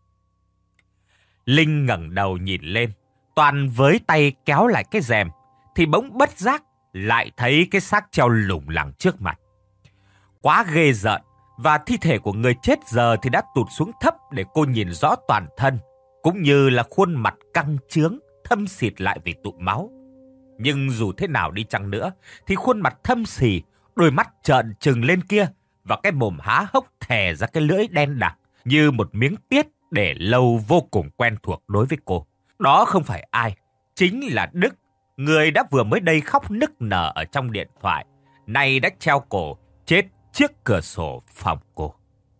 Linh ngẩng đầu nhìn lên, toàn với tay kéo lại cái rèm, thì bỗng bất giác lại thấy cái xác treo lủng lẳng trước mặt. Quá ghê rợn, và thi thể của người chết giờ thì đã tụt xuống thấp để cô nhìn rõ toàn thân, cũng như là khuôn mặt căng trướng, thâm xịt lại vì tụ máu. Nhưng dù thế nào đi chăng nữa, thì khuôn mặt thâm xì, đôi mắt trợn trừng lên kia, và cái mồm há hốc thè ra cái lưỡi đen đặc như một miếng tiết để lâu vô cùng quen thuộc đối với cô. Đó không phải ai, chính là Đức, người đã vừa mới đây khóc nức nở ở trong điện thoại, nay đã treo cổ chết trước cửa sổ phòng cô.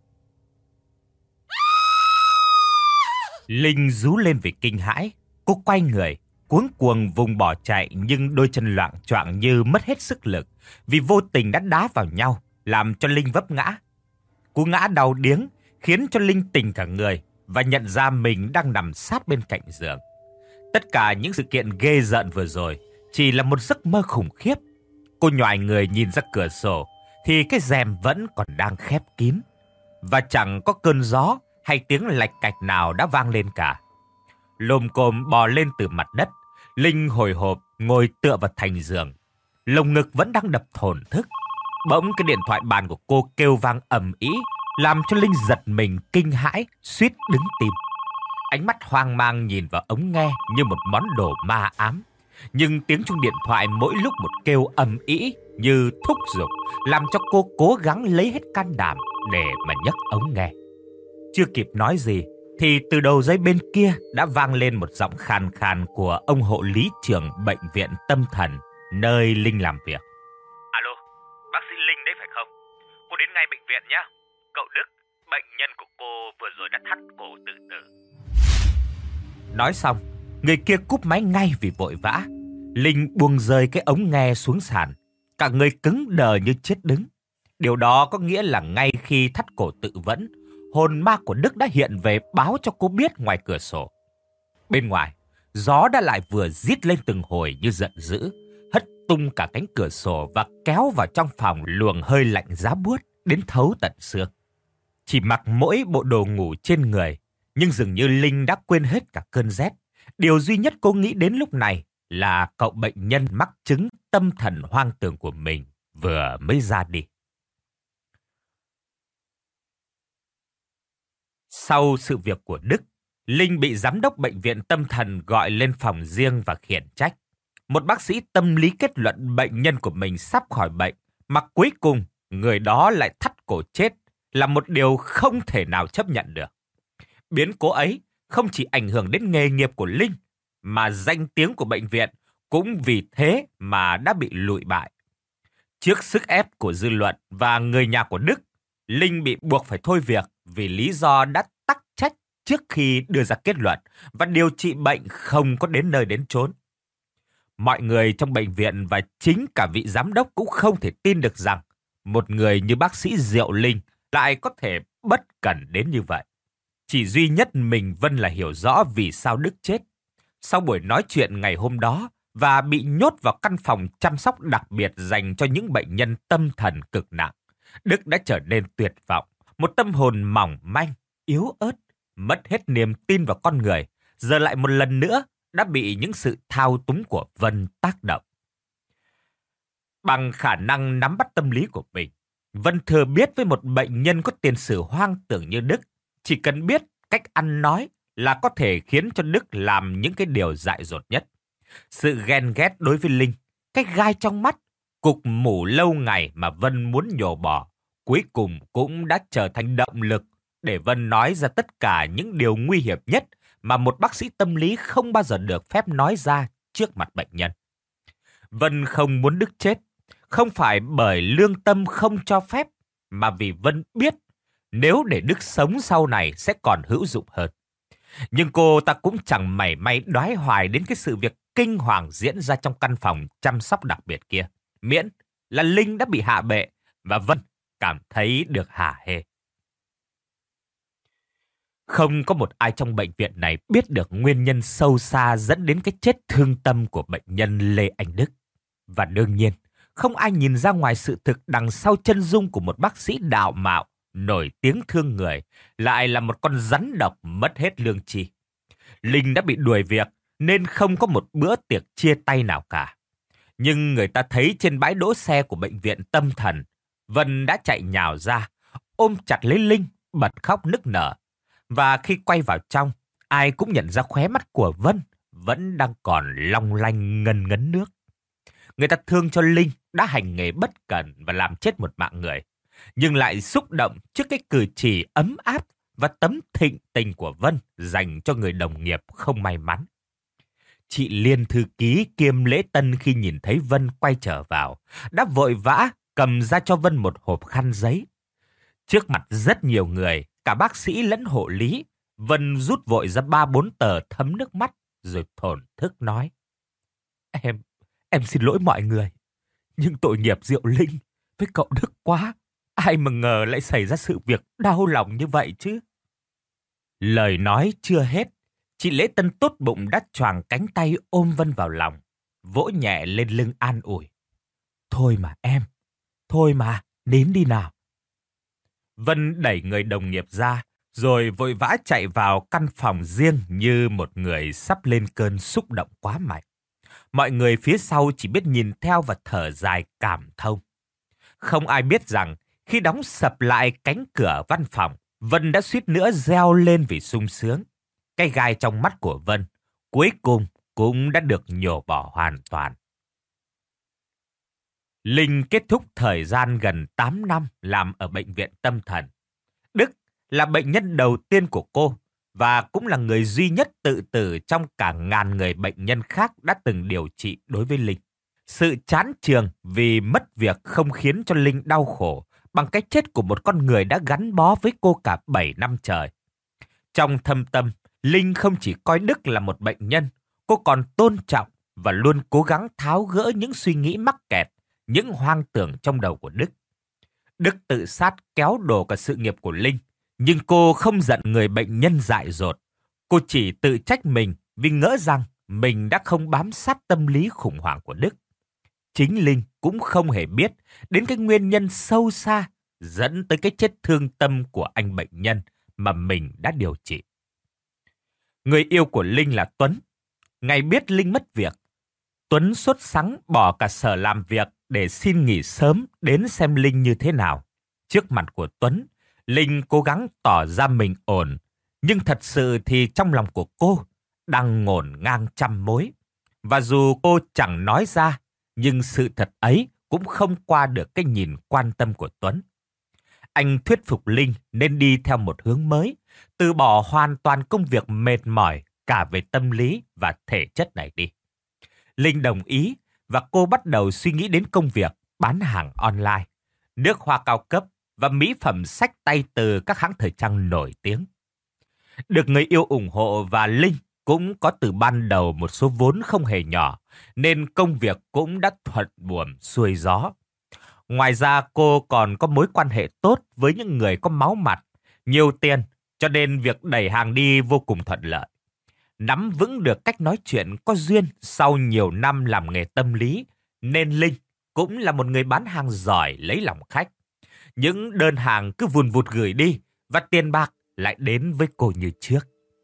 Linh rú lên vì kinh hãi. Cô quay người, cuống cuồng vùng bỏ chạy, nhưng đôi chân loạng choạng như mất hết sức lực vì vô tình đã đá vào nhau, làm cho Linh vấp ngã. Cú ngã đau điếng khiến cho Linh tỉnh cả người và nhận ra mình đang nằm sát bên cạnh giường. Tất cả những sự kiện ghê rợn vừa rồi chỉ là một giấc mơ khủng khiếp. Cô nhoài người nhìn ra cửa sổ thì cái rèm vẫn còn đang khép kín, và chẳng có cơn gió hay tiếng lạch cạch nào đã vang lên cả. Lồm cồm bò lên từ mặt đất, Linh hồi hộp ngồi tựa vào thành giường. Lồng ngực vẫn đang đập thổn thức. Bỗng cái điện thoại bàn của cô kêu vang ầm ĩ, làm cho Linh giật mình kinh hãi, suýt đứng tim. Ánh mắt hoang mang nhìn vào ống nghe như một món đồ ma ám. Nhưng tiếng chuông điện thoại mỗi lúc một kêu ầm ĩ như thúc giục, làm cho cô cố gắng lấy hết can đảm để mà nhấc ống nghe. Chưa kịp nói gì thì từ đầu dây bên kia đã vang lên một giọng khàn khàn của ông hộ lý trưởng bệnh viện tâm thần nơi Linh làm việc. Alo, bác sĩ Linh đấy phải không? Cô đến ngay bệnh viện nhé. Cậu Đức, bệnh nhân của cô vừa rồi đã thắt cổ tự tử. Nói xong, người kia cúp máy ngay vì vội vã. Linh buông rơi cái ống nghe xuống sàn, cả người cứng đờ như chết đứng. Điều đó có nghĩa là ngay khi thắt cổ tự vẫn, hồn ma của Đức đã hiện về báo cho cô biết ngoài cửa sổ. Bên ngoài, gió đã lại vừa rít lên từng hồi như giận dữ, hất tung cả cánh cửa sổ và kéo vào trong phòng luồng hơi lạnh giá buốt đến thấu tận xương. Chỉ mặc mỗi bộ đồ ngủ trên người, nhưng dường như Linh đã quên hết cả cơn rét. Điều duy nhất cô nghĩ đến lúc này là cậu bệnh nhân mắc chứng tâm thần hoang tưởng của mình vừa mới ra đi. Sau sự việc của Đức, Linh bị giám đốc bệnh viện tâm thần gọi lên phòng riêng và khiển trách. Một bác sĩ tâm lý kết luận bệnh nhân của mình sắp khỏi bệnh, mà cuối cùng người đó lại thắt cổ chết là một điều không thể nào chấp nhận được. Biến cố ấy không chỉ ảnh hưởng đến nghề nghiệp của Linh, mà danh tiếng của bệnh viện cũng vì thế mà đã bị lụi bại. Trước sức ép của dư luận và người nhà của Đức, Linh bị buộc phải thôi việc vì lý do đã tắc trách trước khi đưa ra kết luận và điều trị bệnh không có đến nơi đến chốn. Mọi người trong bệnh viện và chính cả vị giám đốc cũng không thể tin được rằng một người như bác sĩ Diệu Linh lại có thể bất cẩn đến như vậy. Chỉ duy nhất mình Vân là hiểu rõ vì sao Đức chết. Sau buổi nói chuyện ngày hôm đó và bị nhốt vào căn phòng chăm sóc đặc biệt dành cho những bệnh nhân tâm thần cực nặng, Đức đã trở nên tuyệt vọng, một tâm hồn mỏng manh, yếu ớt, mất hết niềm tin vào con người, giờ lại một lần nữa đã bị những sự thao túng của Vân tác động. Bằng khả năng nắm bắt tâm lý của mình, Vân thừa biết với một bệnh nhân có tiền sử hoang tưởng như Đức, chỉ cần biết cách ăn nói là có thể khiến cho Đức làm những cái điều dại dột nhất. Sự ghen ghét đối với Linh, cái gai trong mắt, cục mủ lâu ngày mà Vân muốn nhổ bỏ, cuối cùng cũng đã trở thành động lực để Vân nói ra tất cả những điều nguy hiểm nhất mà một bác sĩ tâm lý không bao giờ được phép nói ra trước mặt bệnh nhân. Vân không muốn Đức chết, không phải bởi lương tâm không cho phép, mà vì Vân biết nếu để Đức sống sau này sẽ còn hữu dụng hơn. Nhưng cô ta cũng chẳng mảy may đoái hoài đến cái sự việc kinh hoàng diễn ra trong căn phòng chăm sóc đặc biệt kia. Miễn là Linh đã bị hạ bệ và Vân cảm thấy được hả hê. Không có một ai trong bệnh viện này biết được nguyên nhân sâu xa dẫn đến cái chết thương tâm của bệnh nhân Lê Anh Đức. Và đương nhiên, không ai nhìn ra ngoài sự thực đằng sau chân dung của một bác sĩ đạo mạo, nổi tiếng thương người, lại là một con rắn độc mất hết lương tri. Linh đã bị đuổi việc nên không có một bữa tiệc chia tay nào cả. Nhưng người ta thấy trên bãi đỗ xe của bệnh viện tâm thần, Vân đã chạy nhào ra, ôm chặt lấy Linh, bật khóc nức nở. Và khi quay vào trong, ai cũng nhận ra khóe mắt của Vân vẫn đang còn long lanh ngân ngấn nước. Người ta thương cho Linh đã hành nghề bất cẩn và làm chết một mạng người, nhưng lại xúc động trước cái cử chỉ ấm áp và tấm thịnh tình của Vân dành cho người đồng nghiệp không may mắn. Chị Liên thư ký kiêm lễ tân khi nhìn thấy Vân quay trở vào, đã vội vã cầm ra cho Vân một hộp khăn giấy. Trước mặt rất nhiều người, cả bác sĩ lẫn hộ lý, Vân rút vội ra ba bốn tờ thấm nước mắt rồi thổn thức nói: Em, em xin lỗi mọi người, nhưng tội nghiệp Diệu Linh với cậu Đức quá. Ai mà ngờ lại xảy ra sự việc đau lòng như vậy chứ. Lời nói chưa hết, chị lễ tân tốt bụng đã choàng cánh tay ôm Vân vào lòng, vỗ nhẹ lên lưng an ủi: Thôi mà em, thôi mà, đến đi nào. Vân đẩy người đồng nghiệp ra, rồi vội vã chạy vào căn phòng riêng như một người sắp lên cơn xúc động quá mạnh. Mọi người phía sau chỉ biết nhìn theo và thở dài cảm thông. Không ai biết rằng khi đóng sập lại cánh cửa văn phòng, Vân đã suýt nữa reo lên vì sung sướng. Cái gai trong mắt của Vân cuối cùng cũng đã được nhổ bỏ hoàn toàn. Linh kết thúc thời gian gần tám năm làm ở bệnh viện tâm thần. Đức là bệnh nhân đầu tiên của cô và cũng là người duy nhất tự tử trong cả ngàn người bệnh nhân khác đã từng điều trị đối với Linh. Sự chán chường vì mất việc không khiến cho Linh đau khổ bằng cái chết của một con người đã gắn bó với cô cả bảy năm trời. Trong thâm tâm, Linh không chỉ coi Đức là một bệnh nhân, cô còn tôn trọng và luôn cố gắng tháo gỡ những suy nghĩ mắc kẹt, những hoang tưởng trong đầu của Đức. Đức tự sát kéo đổ cả sự nghiệp của Linh, nhưng cô không giận người bệnh nhân dại dột. Cô chỉ tự trách mình vì ngỡ rằng mình đã không bám sát tâm lý khủng hoảng của Đức. Chính Linh cũng không hề biết đến cái nguyên nhân sâu xa dẫn tới cái chết thương tâm của anh bệnh nhân mà mình đã điều trị. Người yêu của Linh là Tuấn. Ngày biết Linh mất việc, Tuấn sốt sắng bỏ cả sở làm việc để xin nghỉ sớm đến xem Linh như thế nào. Trước mặt của Tuấn, Linh cố gắng tỏ ra mình ổn, nhưng thật sự thì trong lòng của cô đang ngổn ngang trăm mối. Và dù cô chẳng nói ra, nhưng sự thật ấy cũng không qua được cái nhìn quan tâm của Tuấn. Anh thuyết phục Linh nên đi theo một hướng mới, từ bỏ hoàn toàn công việc mệt mỏi cả về tâm lý và thể chất này đi. Linh đồng ý và cô bắt đầu suy nghĩ đến công việc bán hàng online, nước hoa cao cấp và mỹ phẩm xách tay từ các hãng thời trang nổi tiếng. Được người yêu ủng hộ và Linh cũng có từ ban đầu một số vốn không hề nhỏ, nên công việc cũng đã thuận buồm xuôi gió. Ngoài ra cô còn có mối quan hệ tốt với những người có máu mặt, nhiều tiền cho nên việc đẩy hàng đi vô cùng thuận lợi. Nắm vững được cách nói chuyện có duyên sau nhiều năm làm nghề tâm lý, nên Linh cũng là một người bán hàng giỏi lấy lòng khách. Những đơn hàng cứ vùn vụt gửi đi và tiền bạc lại đến với cô như trước.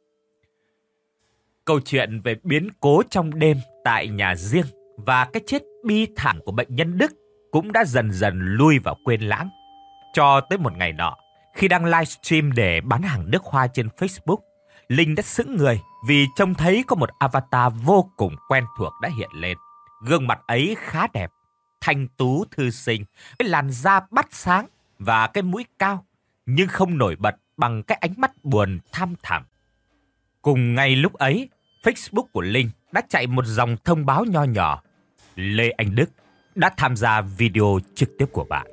Câu chuyện về biến cố trong đêm tại nhà riêng và cái chết bi thảm của bệnh nhân Đức cũng đã dần dần lui vào quên lãng. Cho tới một ngày nọ, khi đang livestream để bán hàng nước hoa trên Facebook, Linh đã sững người vì trông thấy có một avatar vô cùng quen thuộc đã hiện lên. Gương mặt ấy khá đẹp, thanh tú thư sinh, cái làn da bắt sáng và cái mũi cao, nhưng không nổi bật bằng cái ánh mắt buồn thăm thẳm. Cùng ngay lúc ấy, Facebook của Linh đã chạy một dòng thông báo nho nhỏ. Lê Anh Đức đã tham gia video trực tiếp của bạn.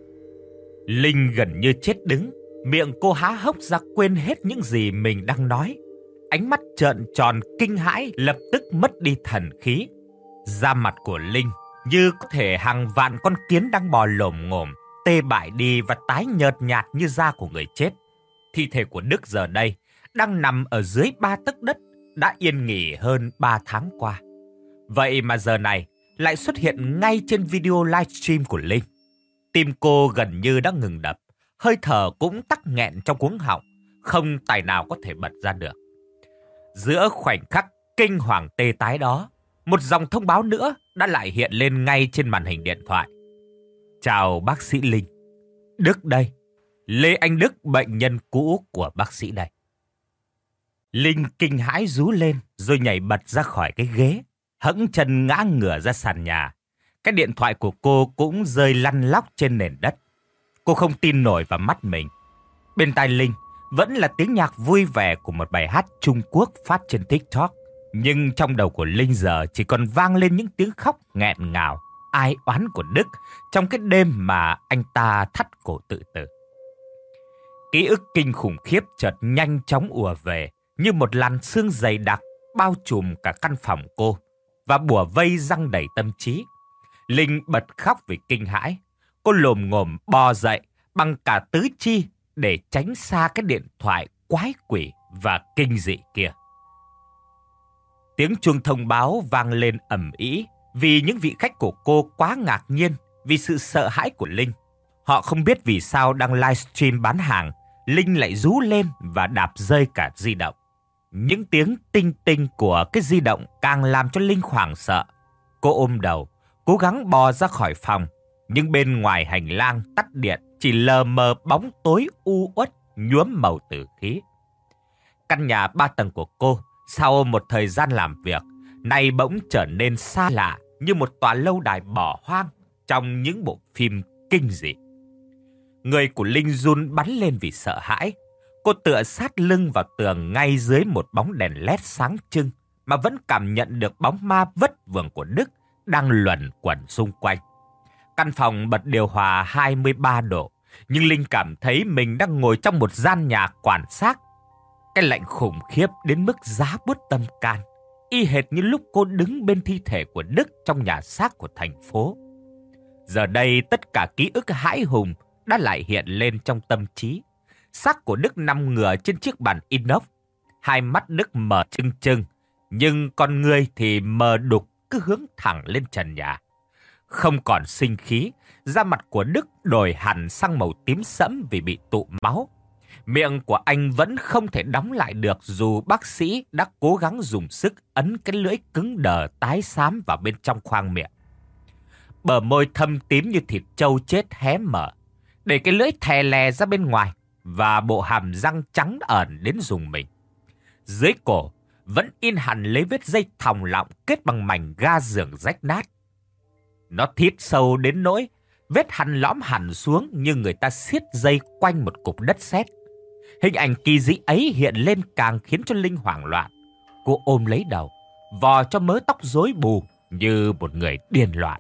Linh gần như chết đứng, miệng cô há hốc ra quên hết những gì mình đang nói. Ánh mắt trợn tròn kinh hãi lập tức mất đi thần khí. Da mặt của Linh như có thể hàng vạn con kiến đang bò lồm ngồm, tê bại đi và tái nhợt nhạt như da của người chết. Thi thể của Đức giờ đây đang nằm ở dưới ba tấc đất, đã yên nghỉ hơn ba tháng qua. Vậy mà giờ này lại xuất hiện ngay trên video livestream của Linh. Tim cô gần như đã ngừng đập, hơi thở cũng tắc nghẹn trong cuống họng, không tài nào có thể bật ra được. Giữa khoảnh khắc kinh hoàng tê tái đó, một dòng thông báo nữa đã lại hiện lên ngay trên màn hình điện thoại. Chào bác sĩ Linh. Đức đây. Lê Anh Đức, bệnh nhân cũ của bác sĩ đây. Linh kinh hãi rú lên rồi nhảy bật ra khỏi cái ghế, hẫng chân ngã ngửa ra sàn nhà. Cái điện thoại của cô cũng rơi lăn lóc trên nền đất. Cô không tin nổi vào mắt mình. Bên tai Linh vẫn là tiếng nhạc vui vẻ của một bài hát Trung Quốc phát trên TikTok. Nhưng trong đầu của Linh giờ chỉ còn vang lên những tiếng khóc nghẹn ngào, ai oán của Đức trong cái đêm mà anh ta thắt cổ tự tử. Ký ức kinh khủng khiếp chợt nhanh chóng ùa về như một làn sương dày đặc bao trùm cả căn phòng cô và bủa vây răng đầy tâm trí. Linh bật khóc vì kinh hãi. Cô lồm ngồm bò dậy bằng cả tứ chi để tránh xa cái điện thoại quái quỷ và kinh dị kia. Tiếng chuông thông báo vang lên ầm ĩ vì những vị khách của cô quá ngạc nhiên vì sự sợ hãi của Linh. Họ không biết vì sao đang livestream bán hàng, Linh lại rú lên và đạp rơi cả di động. Những tiếng tinh tinh của cái di động càng làm cho Linh hoảng sợ. Cô ôm đầu, cố gắng bò ra khỏi phòng, nhưng bên ngoài hành lang tắt điện chỉ lờ mờ bóng tối u uất nhuốm màu tử khí. Căn nhà ba tầng của cô sau một thời gian làm việc nay bỗng trở nên xa lạ như một tòa lâu đài bỏ hoang trong những bộ phim kinh dị. Người của Linh run bắn lên vì sợ hãi. Cô tựa sát lưng vào tường ngay dưới một bóng đèn led sáng trưng mà vẫn cảm nhận được bóng ma vất vưởng của Đức đang luẩn quẩn xung quanh. Căn phòng bật điều hòa hai mươi ba độ, nhưng Linh cảm thấy mình đang ngồi trong một gian nhà quản xác. Cái lạnh khủng khiếp đến mức giá buốt tâm can, y hệt như lúc cô đứng bên thi thể của Đức trong nhà xác của thành phố. Giờ đây tất cả ký ức hãi hùng đã lại hiện lên trong tâm trí. Xác của Đức nằm ngửa trên chiếc bàn inox, hai mắt Đức mở trừng trừng, nhưng con người thì mờ đục cứ hướng thẳng lên trần nhà. Không còn sinh khí, da mặt của Đức đổi hẳn sang màu tím sẫm vì bị tụ máu. Miệng của anh vẫn không thể đóng lại được dù bác sĩ đã cố gắng dùng sức ấn cái lưỡi cứng đờ tái xám vào bên trong khoang miệng. Bờ môi thâm tím như thịt trâu chết hé mở, để cái lưỡi thè lè ra bên ngoài và bộ hàm răng trắng ẩn đến rùng mình. Dưới cổ vẫn in hẳn lấy vết dây thòng lọng kết bằng mảnh ga giường rách nát. Nó thít sâu đến nỗi vết hằn lõm hẳn xuống như người ta siết dây quanh một cục đất sét. Hình ảnh kỳ dị ấy hiện lên càng khiến cho Linh hoảng loạn. Cô ôm lấy đầu, vò cho mớ tóc rối bù như một người điên loạn.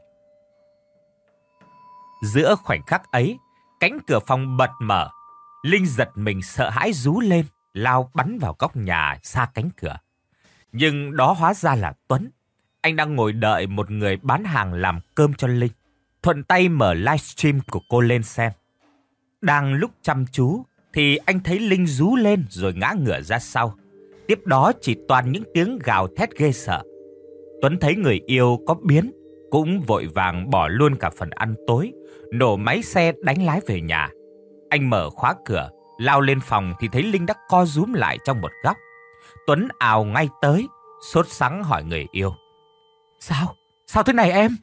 Giữa khoảnh khắc ấy, cánh cửa phòng bật mở. Linh giật mình sợ hãi rú lên, lao bắn vào góc nhà xa cánh cửa. Nhưng đó hóa ra là Tuấn. Anh đang ngồi đợi một người bán hàng làm cơm cho Linh. Thuận tay mở livestream của cô lên xem. Đang lúc chăm chú thì anh thấy Linh rú lên rồi ngã ngửa ra sau. Tiếp đó chỉ toàn những tiếng gào thét ghê sợ. Tuấn thấy người yêu có biến, cũng vội vàng bỏ luôn cả phần ăn tối, nổ máy xe đánh lái về nhà. Anh mở khóa cửa, lao lên phòng thì thấy Linh đã co rúm lại trong một góc. Tuấn ào ngay tới, sốt sắng hỏi người yêu: Sao? Sao thế này em?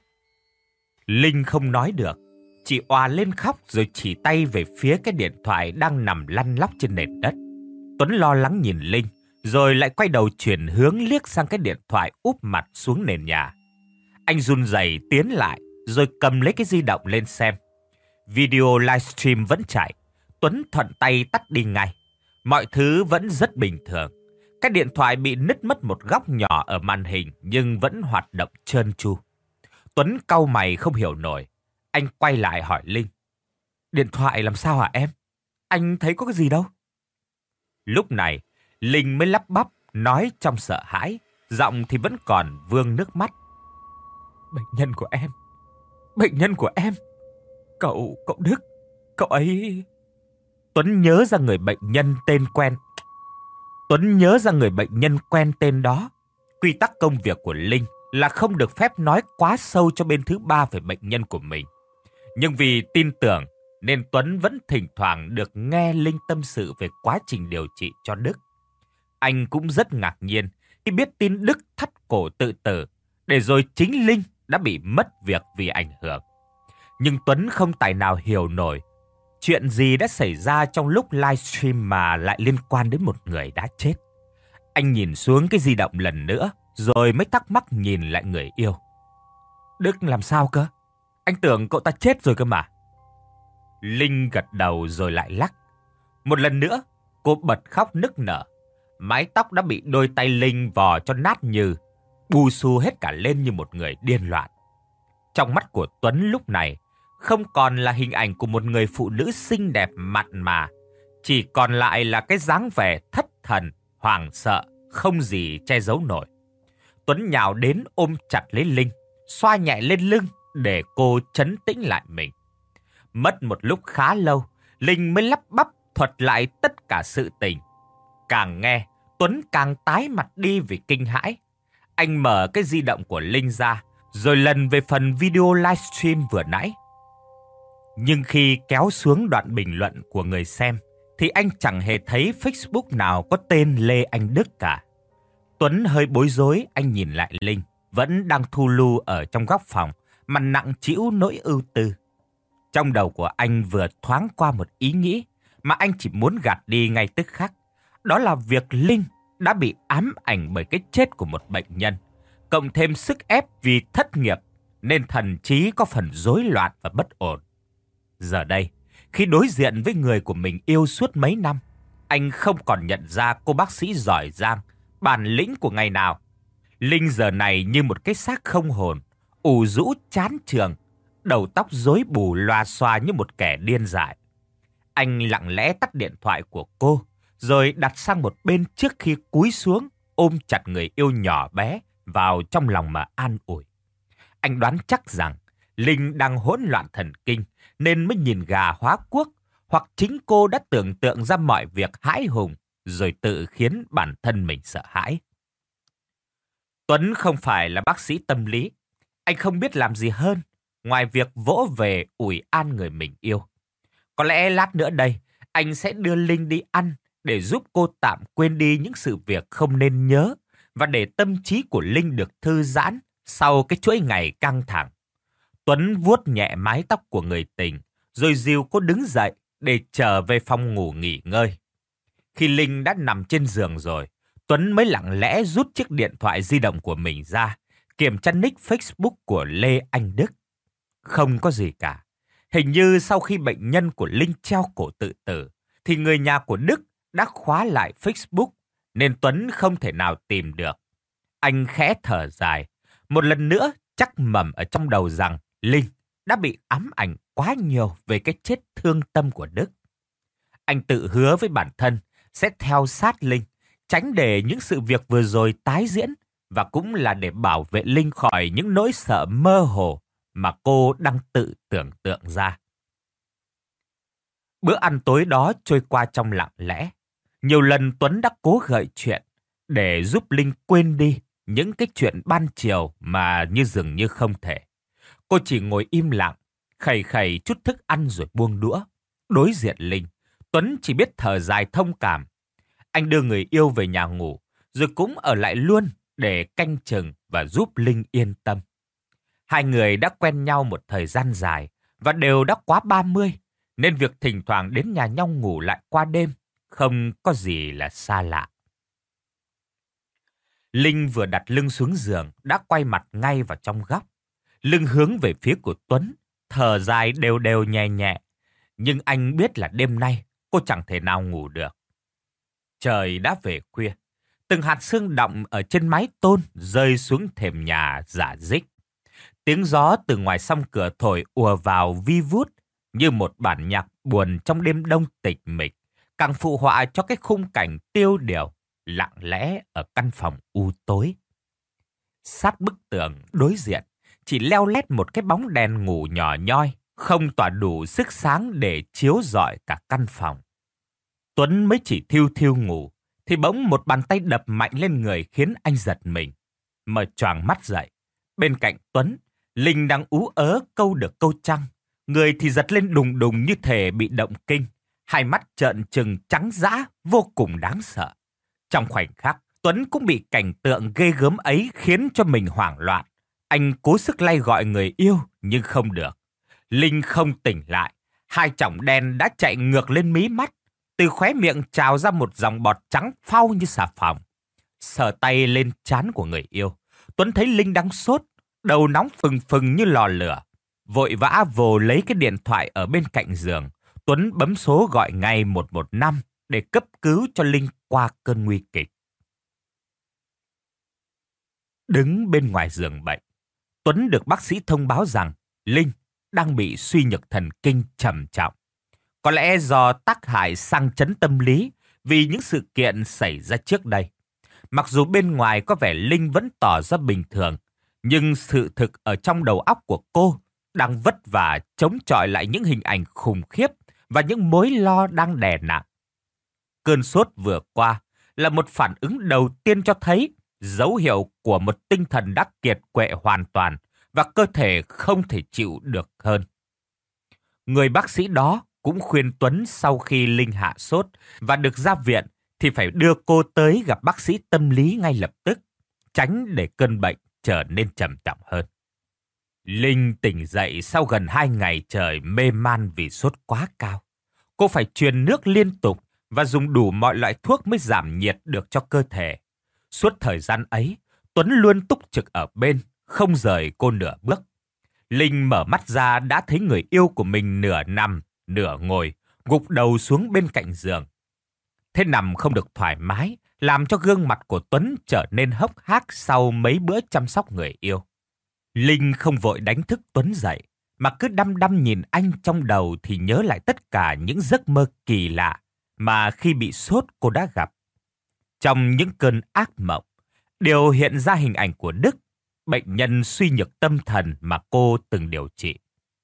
Linh không nói được, chỉ òa lên khóc rồi chỉ tay về phía cái điện thoại đang nằm lăn lóc trên nền đất. Tuấn lo lắng nhìn Linh, rồi lại quay đầu chuyển hướng liếc sang cái điện thoại úp mặt xuống nền nhà. Anh run rẩy tiến lại, rồi cầm lấy cái di động lên xem. Video livestream vẫn chạy. Tuấn thuận tay tắt đi ngay. Mọi thứ vẫn rất bình thường. Cái điện thoại bị nứt mất một góc nhỏ ở màn hình nhưng vẫn hoạt động trơn tru. Tuấn cau mày không hiểu nổi. Anh quay lại hỏi Linh: Điện thoại làm sao hả em? Anh thấy có cái gì đâu. Lúc này, Linh mới lắp bắp nói trong sợ hãi, giọng thì vẫn còn vương nước mắt: Bệnh nhân của em, bệnh nhân của em, cậu, cậu Đức, cậu ấy... Tuấn nhớ ra người bệnh nhân tên quen. Tuấn nhớ ra người bệnh nhân quen tên đó. Quy tắc công việc của Linh là không được phép nói quá sâu cho bên thứ ba về bệnh nhân của mình. Nhưng vì tin tưởng nên Tuấn vẫn thỉnh thoảng được nghe Linh tâm sự về quá trình điều trị cho Đức. Anh cũng rất ngạc nhiên khi biết tin Đức thắt cổ tự tử, để rồi chính Linh đã bị mất việc vì ảnh hưởng. Nhưng Tuấn không tài nào hiểu nổi chuyện gì đã xảy ra trong lúc livestream mà lại liên quan đến một người đã chết. Anh nhìn xuống cái di động lần nữa, rồi mới thắc mắc nhìn lại người yêu. Đức làm sao cơ? Anh tưởng cậu ta chết rồi cơ mà. Linh gật đầu rồi lại lắc. Một lần nữa, cô bật khóc nức nở. Mái tóc đã bị đôi tay Linh vò cho nát nhừ, bù xù hết cả lên như một người điên loạn. Trong mắt của Tuấn lúc này, không còn là hình ảnh của một người phụ nữ xinh đẹp mặn mà, chỉ còn lại là cái dáng vẻ thất thần, hoảng sợ, không gì che giấu nổi. Tuấn nhào đến ôm chặt lấy Linh, xoa nhẹ lên lưng để cô trấn tĩnh lại mình. Mất một lúc khá lâu, Linh mới lắp bắp thuật lại tất cả sự tình. Càng nghe, Tuấn càng tái mặt đi vì kinh hãi. Anh mở cái di động của Linh ra, rồi lần về phần video livestream vừa nãy. Nhưng khi kéo xuống đoạn bình luận của người xem, thì anh chẳng hề thấy Facebook nào có tên Lê Anh Đức cả. Tuấn hơi bối rối, anh nhìn lại Linh, vẫn đang thu lu ở trong góc phòng, mà nặng trĩu nỗi ưu tư. Trong đầu của anh vừa thoáng qua một ý nghĩ mà anh chỉ muốn gạt đi ngay tức khắc. Đó là việc Linh đã bị ám ảnh bởi cái chết của một bệnh nhân, cộng thêm sức ép vì thất nghiệp, nên thần trí có phần rối loạn và bất ổn. Giờ đây, khi đối diện với người của mình yêu suốt mấy năm, anh không còn nhận ra cô bác sĩ giỏi giang, bản lĩnh của ngày nào. Linh giờ này như một cái xác không hồn, ù rũ chán chường, đầu tóc rối bù loa xoa như một kẻ điên dại. Anh lặng lẽ tắt điện thoại của cô, rồi đặt sang một bên trước khi cúi xuống, ôm chặt người yêu nhỏ bé vào trong lòng mà an ủi. Anh đoán chắc rằng Linh đang hỗn loạn thần kinh, nên mới nhìn gà hóa quốc, hoặc chính cô đã tưởng tượng ra mọi việc hãi hùng, rồi tự khiến bản thân mình sợ hãi. Tuấn không phải là bác sĩ tâm lý. Anh không biết làm gì hơn ngoài việc vỗ về ủi an người mình yêu. Có lẽ lát nữa đây, anh sẽ đưa Linh đi ăn để giúp cô tạm quên đi những sự việc không nên nhớ, và để tâm trí của Linh được thư giãn sau cái chuỗi ngày căng thẳng. Tuấn vuốt nhẹ mái tóc của người tình, rồi dìu cô đứng dậy để trở về phòng ngủ nghỉ ngơi. Khi Linh đã nằm trên giường rồi, Tuấn mới lặng lẽ rút chiếc điện thoại di động của mình ra, kiểm tra nick Facebook của Lê Anh Đức. Không có gì cả. Hình như sau khi bệnh nhân của Linh treo cổ tự tử, thì người nhà của Đức đã khóa lại Facebook, nên Tuấn không thể nào tìm được. Anh khẽ thở dài, một lần nữa chắc mẩm ở trong đầu rằng Linh đã bị ám ảnh quá nhiều về cái chết thương tâm của Đức. Anh tự hứa với bản thân sẽ theo sát Linh, tránh để những sự việc vừa rồi tái diễn, và cũng là để bảo vệ Linh khỏi những nỗi sợ mơ hồ mà cô đang tự tưởng tượng ra. Bữa ăn tối đó trôi qua trong lặng lẽ. Nhiều lần Tuấn đã cố gợi chuyện để giúp Linh quên đi những cái chuyện ban chiều mà như dường như không thể. Cô chỉ ngồi im lặng, khẩy khẩy chút thức ăn rồi buông đũa. Đối diện Linh, Tuấn chỉ biết thở dài thông cảm. Anh đưa người yêu về nhà ngủ, rồi cũng ở lại luôn để canh chừng và giúp Linh yên tâm. Hai người đã quen nhau một thời gian dài và đều đã quá ba mươi, nên việc thỉnh thoảng đến nhà nhau ngủ lại qua đêm không có gì là xa lạ. Linh vừa đặt lưng xuống giường đã quay mặt ngay vào trong góc. Lưng hướng về phía của Tuấn, thở dài đều đều nhẹ nhẹ. Nhưng anh biết là đêm nay cô chẳng thể nào ngủ được. Trời đã về khuya. Từng hạt sương đọng ở trên mái tôn rơi xuống thềm nhà rả rích. Tiếng gió từ ngoài song cửa thổi ùa vào vi vút như một bản nhạc buồn trong đêm đông tịch mịch, càng phụ họa cho cái khung cảnh tiêu điều, lặng lẽ ở căn phòng u tối. Sát bức tường đối diện, chỉ leo lét một cái bóng đèn ngủ nhỏ nhoi, không tỏa đủ sức sáng để chiếu rọi cả căn phòng. Tuấn mới chỉ thiêu thiêu ngủ, thì bỗng một bàn tay đập mạnh lên người khiến anh giật mình. Mở choàng mắt dậy, bên cạnh Tuấn, Linh đang ú ớ câu được câu trăng. Người thì giật lên đùng đùng như thể bị động kinh, hai mắt trợn trừng trắng dã, vô cùng đáng sợ. Trong khoảnh khắc, Tuấn cũng bị cảnh tượng ghê gớm ấy khiến cho mình hoảng loạn. Anh cố sức lay gọi người yêu nhưng không được. Linh không tỉnh lại, hai chỏng đen đã chạy ngược lên mí mắt. Từ khóe miệng trào ra một dòng bọt trắng phau như xà phòng. Sờ tay lên trán của người yêu, Tuấn thấy Linh đang sốt, đầu nóng phừng phừng như lò lửa. Vội vã vồ lấy cái điện thoại ở bên cạnh giường, Tuấn bấm số gọi ngay một một năm để cấp cứu cho Linh qua cơn nguy kịch. Đứng bên ngoài giường bệnh, Tuấn được bác sĩ thông báo rằng Linh đang bị suy nhược thần kinh trầm trọng. Có lẽ do tác hại sang chấn tâm lý vì những sự kiện xảy ra trước đây. Mặc dù bên ngoài có vẻ Linh vẫn tỏ ra bình thường, nhưng sự thực ở trong đầu óc của cô đang vất vả chống chọi lại những hình ảnh khủng khiếp và những mối lo đang đè nặng. Cơn sốt vừa qua là một phản ứng đầu tiên cho thấy dấu hiệu của một tinh thần đã kiệt quệ hoàn toàn và cơ thể không thể chịu được hơn. Người bác sĩ đó cũng khuyên Tuấn sau khi Linh hạ sốt và được ra viện thì phải đưa cô tới gặp bác sĩ tâm lý ngay lập tức, tránh để cơn bệnh trở nên trầm trọng hơn. Linh tỉnh dậy sau gần hai ngày trời mê man vì sốt quá cao. Cô phải truyền nước liên tục và dùng đủ mọi loại thuốc mới giảm nhiệt được cho cơ thể. Suốt thời gian ấy, Tuấn luôn túc trực ở bên, không rời cô nửa bước. Linh mở mắt ra đã thấy người yêu của mình nửa nằm, nửa ngồi, gục đầu xuống bên cạnh giường. Thế nằm không được thoải mái, làm cho gương mặt của Tuấn trở nên hốc hác sau mấy bữa chăm sóc người yêu. Linh không vội đánh thức Tuấn dậy, mà cứ đăm đăm nhìn anh trong đầu thì nhớ lại tất cả những giấc mơ kỳ lạ mà khi bị sốt cô đã gặp. Trong những cơn ác mộng, đều hiện ra hình ảnh của Đức, bệnh nhân suy nhược tâm thần mà cô từng điều trị.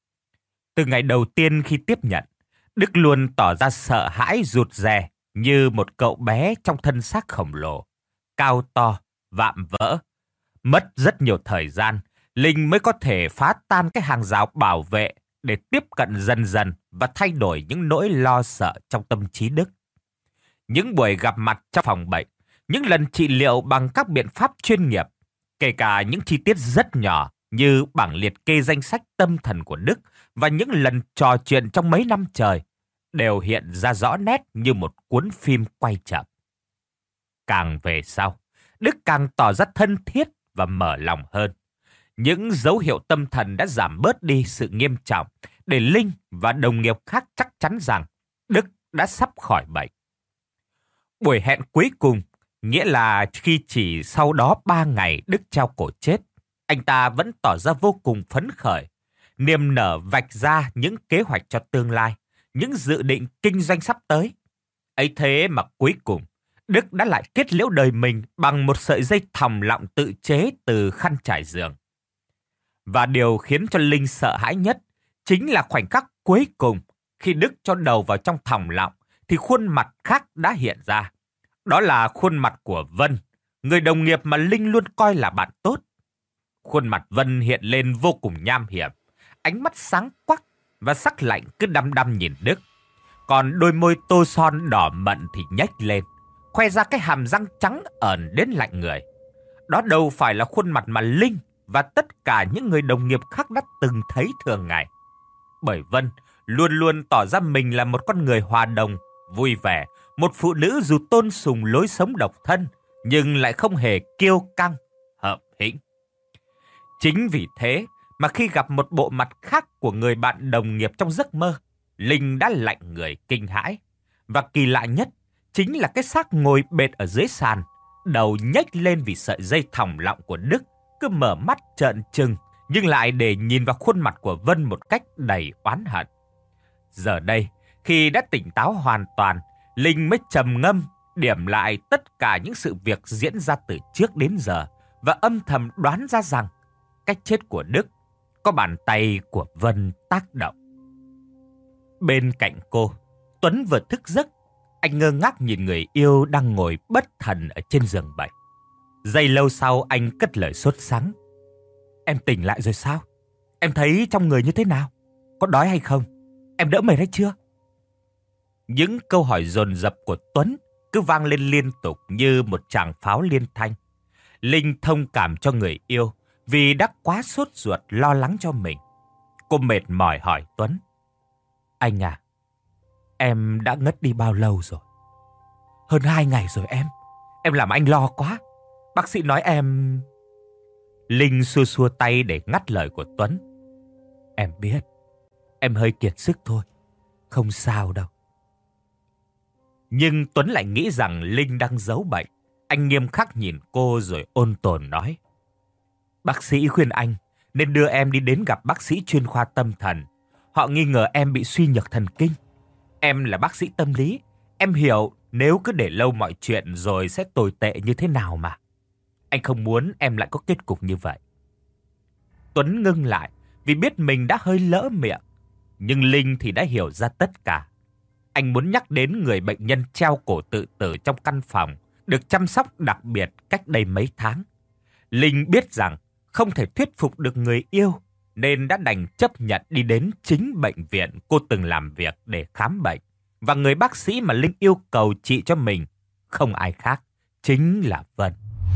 Từ ngày đầu tiên khi tiếp nhận, Đức luôn tỏ ra sợ hãi rụt rè như một cậu bé trong thân xác khổng lồ, cao to, vạm vỡ. Mất rất nhiều thời gian, Linh mới có thể phá tan cái hàng rào bảo vệ để tiếp cận dần dần và thay đổi những nỗi lo sợ trong tâm trí Đức. Những buổi gặp mặt trong phòng bệnh, những lần trị liệu bằng các biện pháp chuyên nghiệp, kể cả những chi tiết rất nhỏ như bảng liệt kê danh sách tâm thần của Đức và những lần trò chuyện trong mấy năm trời, đều hiện ra rõ nét như một cuốn phim quay chậm. Càng về sau, Đức càng tỏ ra thân thiết và mở lòng hơn. Những dấu hiệu tâm thần đã giảm bớt đi sự nghiêm trọng để Linh và đồng nghiệp khác chắc chắn rằng Đức đã sắp khỏi bệnh. Buổi hẹn cuối cùng, nghĩa là khi chỉ sau đó ba ngày Đức treo cổ chết, anh ta vẫn tỏ ra vô cùng phấn khởi, niềm nở vạch ra những kế hoạch cho tương lai, những dự định kinh doanh sắp tới. Ấy thế mà cuối cùng, Đức đã lại kết liễu đời mình bằng một sợi dây thòng lọng tự chế từ khăn trải giường. Và điều khiến cho Linh sợ hãi nhất chính là khoảnh khắc cuối cùng Khi Đức cho đầu vào trong thòng lọng, thì khuôn mặt khác đã hiện ra. Đó là khuôn mặt của Vân, người đồng nghiệp mà Linh luôn coi là bạn tốt. Khuôn mặt Vân hiện lên vô cùng nham hiểm, ánh mắt sáng quắc và sắc lạnh cứ đăm đăm nhìn Đức. Còn đôi môi tô son đỏ mận thì nhếch lên, khoe ra cái hàm răng trắng ẩn đến lạnh người. Đó đâu phải là khuôn mặt mà Linh và tất cả những người đồng nghiệp khác đã từng thấy thường ngày. Bởi Vân luôn luôn tỏ ra mình là một con người hòa đồng, vui vẻ, một phụ nữ dù tôn sùng lối sống độc thân, nhưng lại không hề kiêu căng, hợm hĩnh. Chính vì thế mà khi gặp một bộ mặt khác của người bạn đồng nghiệp trong giấc mơ, Linh đã lạnh người kinh hãi. Và kỳ lạ nhất chính là cái xác ngồi bệt ở dưới sàn, đầu nhếch lên vì sợi dây thòng lọng của Đức, cứ mở mắt trợn trừng, nhưng lại để nhìn vào khuôn mặt của Vân một cách đầy oán hận. Giờ đây, khi đã tỉnh táo hoàn toàn, Linh mới trầm ngâm, điểm lại tất cả những sự việc diễn ra từ trước đến giờ và âm thầm đoán ra rằng cái chết của Đức có bàn tay của Vân tác động. Bên cạnh cô, Tuấn vừa thức giấc, anh ngơ ngác nhìn người yêu đang ngồi bất thần ở trên giường bệnh. Giây lâu sau anh cất lời sốt sắng. Em tỉnh lại rồi sao? Em thấy trong người như thế nào? Có đói hay không? Em đỡ mệt hay chưa? Những câu hỏi dồn dập của Tuấn cứ vang lên liên tục như một tràng pháo liên thanh. Linh thông cảm cho người yêu vì đã quá sốt ruột lo lắng cho mình. Cô mệt mỏi hỏi Tuấn. Anh à, em đã ngất đi bao lâu rồi? Hơn hai ngày rồi em. Em làm anh lo quá. Bác sĩ nói em... Linh xua xua tay để ngắt lời của Tuấn. Em biết, em hơi kiệt sức thôi. Không sao đâu. Nhưng Tuấn lại nghĩ rằng Linh đang giấu bệnh. Anh nghiêm khắc nhìn cô rồi ôn tồn nói. Bác sĩ khuyên anh nên đưa em đi đến gặp bác sĩ chuyên khoa tâm thần. Họ nghi ngờ em bị suy nhược thần kinh. Em là bác sĩ tâm lý. Em hiểu nếu cứ để lâu mọi chuyện rồi sẽ tồi tệ như thế nào mà. Anh không muốn em lại có kết cục như vậy. Tuấn ngưng lại vì biết mình đã hơi lỡ miệng. Nhưng Linh thì đã hiểu ra tất cả. Anh muốn nhắc đến người bệnh nhân treo cổ tự tử trong căn phòng được chăm sóc đặc biệt cách đây mấy tháng. Linh biết rằng không thể thuyết phục được người yêu nên đã đành chấp nhận đi đến chính bệnh viện cô từng làm việc để khám bệnh. Và người bác sĩ mà Linh yêu cầu trị cho mình không ai khác, chính là Vân.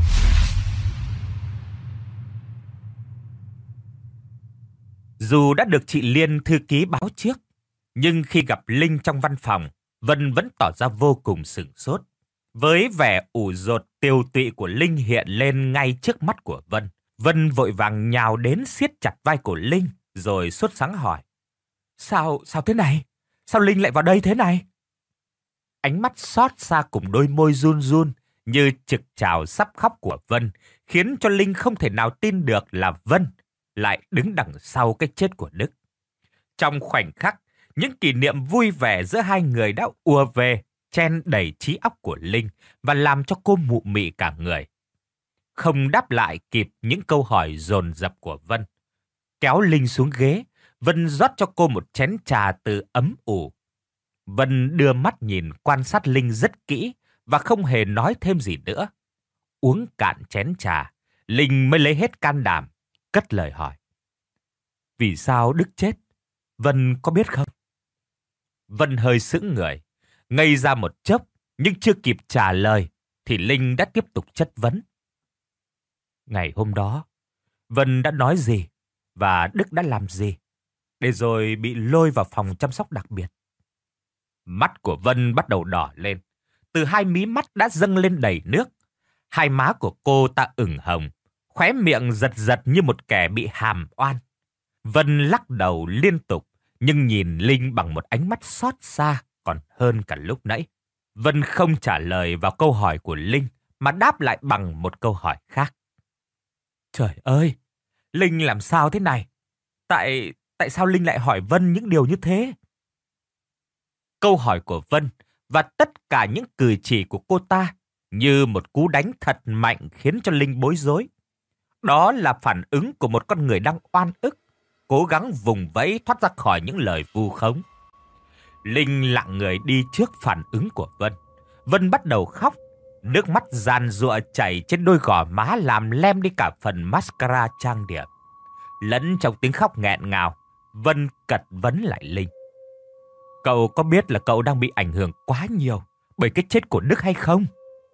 Dù đã được chị Liên thư ký báo trước, nhưng khi gặp Linh trong văn phòng, Vân vẫn tỏ ra vô cùng sửng sốt. Với vẻ ủ dột tiều tụy của Linh hiện lên ngay trước mắt của Vân, Vân vội vàng nhào đến siết chặt vai của Linh, rồi sốt sắng hỏi. Sao, sao thế này? Sao Linh lại vào đây thế này? Ánh mắt xót xa cùng đôi môi run run như trực trào sắp khóc của Vân, khiến cho Linh không thể nào tin được là Vân lại đứng đằng sau cái chết của Đức. Trong khoảnh khắc, những kỷ niệm vui vẻ giữa hai người đã ùa về, chen đầy trí óc của Linh và làm cho cô mụ mị cả người. Không đáp lại kịp những câu hỏi dồn dập của Vân. Kéo Linh xuống ghế, Vân rót cho cô một chén trà từ ấm ủ. Vân đưa mắt nhìn quan sát Linh rất kỹ và không hề nói thêm gì nữa. Uống cạn chén trà, Linh mới lấy hết can đảm, cất lời hỏi. Vì sao Đức chết? Vân có biết không? Vân hơi sững người, ngây ra một chốc, nhưng chưa kịp trả lời thì Linh đã tiếp tục chất vấn. Ngày hôm đó, Vân đã nói gì và Đức đã làm gì để rồi bị lôi vào phòng chăm sóc đặc biệt? Mắt của Vân bắt đầu đỏ lên, từ hai mí mắt đã dâng lên đầy nước. Hai má của cô ta ửng hồng, khóe miệng giật giật như một kẻ bị hàm oan. Vân lắc đầu liên tục, nhưng nhìn Linh bằng một ánh mắt xót xa còn hơn cả lúc nãy. Vân không trả lời vào câu hỏi của Linh, mà đáp lại bằng một câu hỏi khác. Trời ơi, Linh làm sao thế này? Tại, tại sao Linh lại hỏi Vân những điều như thế? Câu hỏi của Vân và tất cả những cử chỉ của cô ta như một cú đánh thật mạnh khiến cho Linh bối rối. Đó là phản ứng của một con người đang oan ức, cố gắng vùng vẫy thoát ra khỏi những lời vu khống. Linh lặng người đi trước phản ứng của Vân. Vân bắt đầu khóc. Nước mắt giàn giụa chảy trên đôi gò má làm lem đi cả phần mascara trang điểm. Lẫn trong tiếng khóc nghẹn ngào, Vân cật vấn lại Linh. Cậu có biết là cậu đang bị ảnh hưởng quá nhiều bởi cái chết của Đức hay không?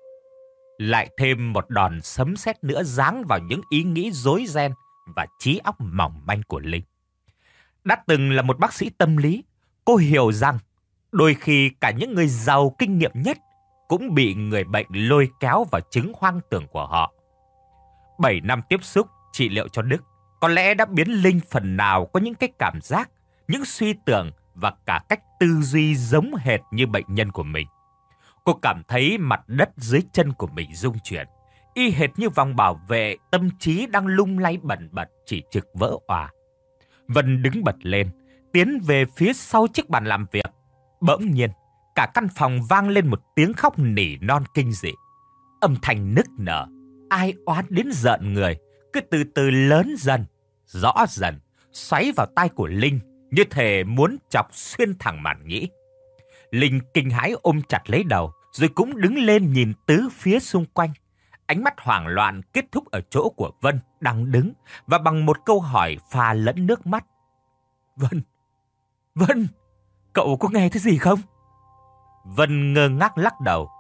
Lại thêm một đòn sấm sét nữa giáng vào những ý nghĩ rối ren và trí óc mỏng manh của Linh. Đã từng là một bác sĩ tâm lý, cô hiểu rằng đôi khi cả những người giàu kinh nghiệm nhất cũng bị người bệnh lôi kéo vào chứng hoang tưởng của họ. Bảy năm tiếp xúc trị liệu cho Đức có lẽ đã biến Linh phần nào có những cái cảm giác, những suy tưởng và cả cách tư duy giống hệt như bệnh nhân của mình. Cô cảm thấy mặt đất dưới chân của mình rung chuyển, y hệt như vòng bảo vệ tâm trí đang lung lay bần bật chỉ trực vỡ òa. Vân đứng bật lên, tiến về phía sau chiếc bàn làm việc. Bỗng nhiên, cả căn phòng vang lên một tiếng khóc nỉ non kinh dị. Âm thanh nức nở, ai oán đến rợn người, cứ từ từ lớn dần, rõ dần, xoáy vào tai của Linh như thể muốn chọc xuyên thẳng màng nhĩ. Linh kinh hãi ôm chặt lấy đầu, rồi cũng đứng lên nhìn tứ phía xung quanh. Ánh mắt hoảng loạn kết thúc ở chỗ của Vân đang đứng và bằng một câu hỏi pha lẫn nước mắt. Vân, Vân, cậu có nghe thấy gì không? Vân ngơ ngác lắc đầu.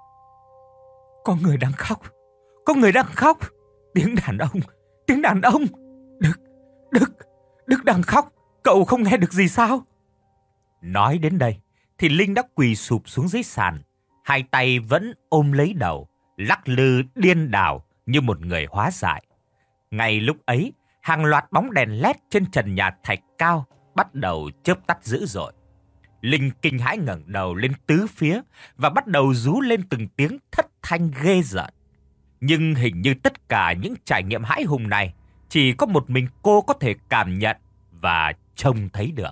Có người đang khóc, có người đang khóc. Tiếng đàn ông, tiếng đàn ông. Đức, Đức, Đức đang khóc, cậu không nghe được gì sao? Nói đến đây thì Linh đã quỳ sụp xuống dưới sàn, hai tay vẫn ôm lấy đầu, lắc lư điên đảo như một người hóa dại. Ngay lúc ấy, hàng loạt bóng đèn led trên trần nhà thạch cao bắt đầu chớp tắt dữ dội. Linh kinh hãi ngẩng đầu lên tứ phía và bắt đầu rú lên từng tiếng thất thanh ghê rợn. Nhưng hình như tất cả những trải nghiệm hãi hùng này chỉ có một mình cô có thể cảm nhận và trông thấy được.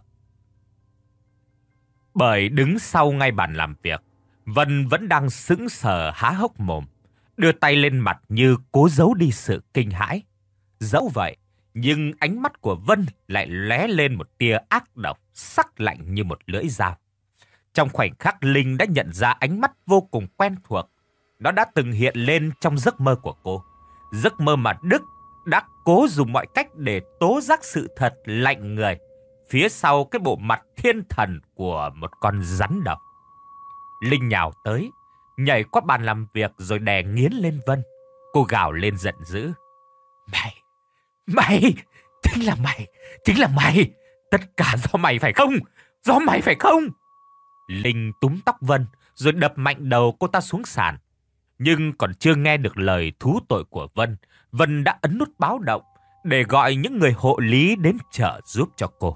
Bởi đứng sau ngay bàn làm việc, Vân vẫn đang sững sờ há hốc mồm, đưa tay lên mặt như cố giấu đi sự kinh hãi. Dẫu vậy, nhưng ánh mắt của Vân lại lóe lên một tia ác độc, sắc lạnh như một lưỡi dao. Trong khoảnh khắc, Linh đã nhận ra ánh mắt vô cùng quen thuộc. Nó đã từng hiện lên trong giấc mơ của cô. Giấc mơ mà Đức đã cố dùng mọi cách để tố giác sự thật lạnh người phía sau cái bộ mặt thiên thần của một con rắn độc. Linh nhào tới, nhảy qua bàn làm việc rồi đè nghiến lên Vân. Cô gào lên giận dữ. Mày, mày, chính là mày, chính là mày. Tất cả do mày phải không? Do mày phải không? Linh túm tóc Vân rồi đập mạnh đầu cô ta xuống sàn. Nhưng còn chưa nghe được lời thú tội của Vân, Vân đã ấn nút báo động để gọi những người hộ lý đến trợ giúp cho cô.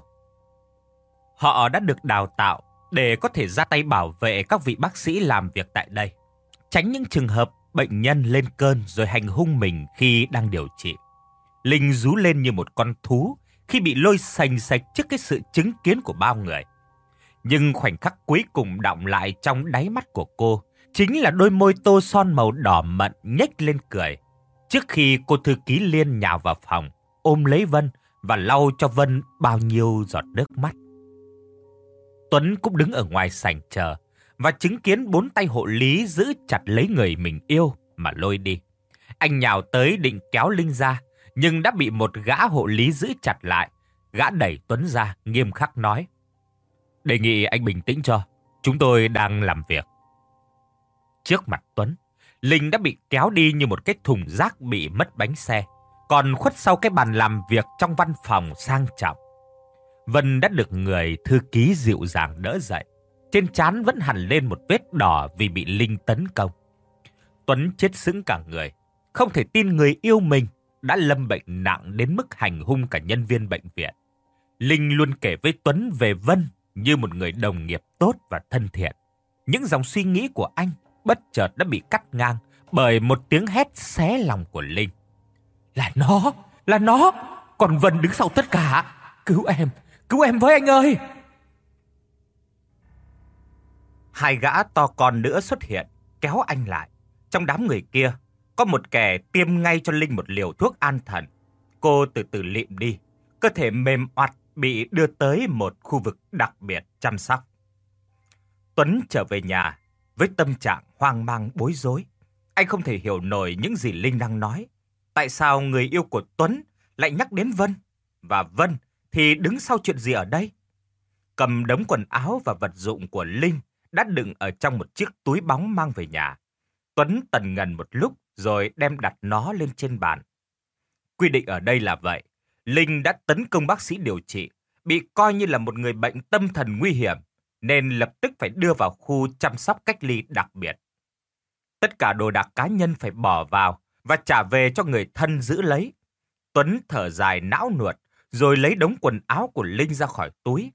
Họ đã được đào tạo để có thể ra tay bảo vệ các vị bác sĩ làm việc tại đây, tránh những trường hợp bệnh nhân lên cơn rồi hành hung mình khi đang điều trị. Linh rú lên như một con thú khi bị lôi sành sạch trước cái sự chứng kiến của bao người. Nhưng khoảnh khắc cuối cùng đọng lại trong đáy mắt của cô chính là đôi môi tô son màu đỏ mận nhếch lên cười, trước khi cô thư ký Liên nhào vào phòng, ôm lấy Vân và lau cho Vân bao nhiêu giọt nước mắt. Tuấn cũng đứng ở ngoài sảnh chờ và chứng kiến bốn tay hộ lý giữ chặt lấy người mình yêu mà lôi đi. Anh nhào tới định kéo Linh ra, nhưng đã bị một gã hộ lý giữ chặt lại. Gã đẩy Tuấn ra, nghiêm khắc nói: Đề nghị anh bình tĩnh cho, chúng tôi đang làm việc. Trước mặt Tuấn, Linh đã bị kéo đi như một cái thùng rác bị mất bánh xe, còn khuất sau cái bàn làm việc trong văn phòng sang trọng. Vân đã được người thư ký dịu dàng đỡ dậy. Trên trán vẫn hằn lên một vết đỏ vì bị Linh tấn công. Tuấn chết sững cả người, không thể tin người yêu mình đã lâm bệnh nặng đến mức hành hung cả nhân viên bệnh viện. Linh luôn kể với Tuấn về Vân như một người đồng nghiệp tốt và thân thiện. Những dòng suy nghĩ của anh bất chợt đã bị cắt ngang bởi một tiếng hét xé lòng của Linh. Là nó, là nó, còn Vân đứng sau tất cả. Cứu em, cứu em với anh ơi. Hai gã to con nữa xuất hiện, kéo anh lại. Trong đám người kia, có một kẻ tiêm ngay cho Linh một liều thuốc an thần. Cô từ từ lịm đi, cơ thể mềm oặt bị đưa tới một khu vực đặc biệt chăm sóc. Tuấn trở về nhà với tâm trạng hoang mang bối rối. Anh không thể hiểu nổi những gì Linh đang nói. Tại sao người yêu của Tuấn lại nhắc đến Vân? Và Vân thì đứng sau chuyện gì ở đây? Cầm đống quần áo và vật dụng của Linh đã đựng ở trong một chiếc túi bóng mang về nhà. Tuấn tần ngần một lúc rồi đem đặt nó lên trên bàn. Quy định ở đây là vậy. Linh đã tấn công bác sĩ điều trị, bị coi như là một người bệnh tâm thần nguy hiểm, nên lập tức phải đưa vào khu chăm sóc cách ly đặc biệt. Tất cả đồ đạc cá nhân phải bỏ vào và trả về cho người thân giữ lấy. Tuấn thở dài não nuột, rồi lấy đống quần áo của Linh ra khỏi túi.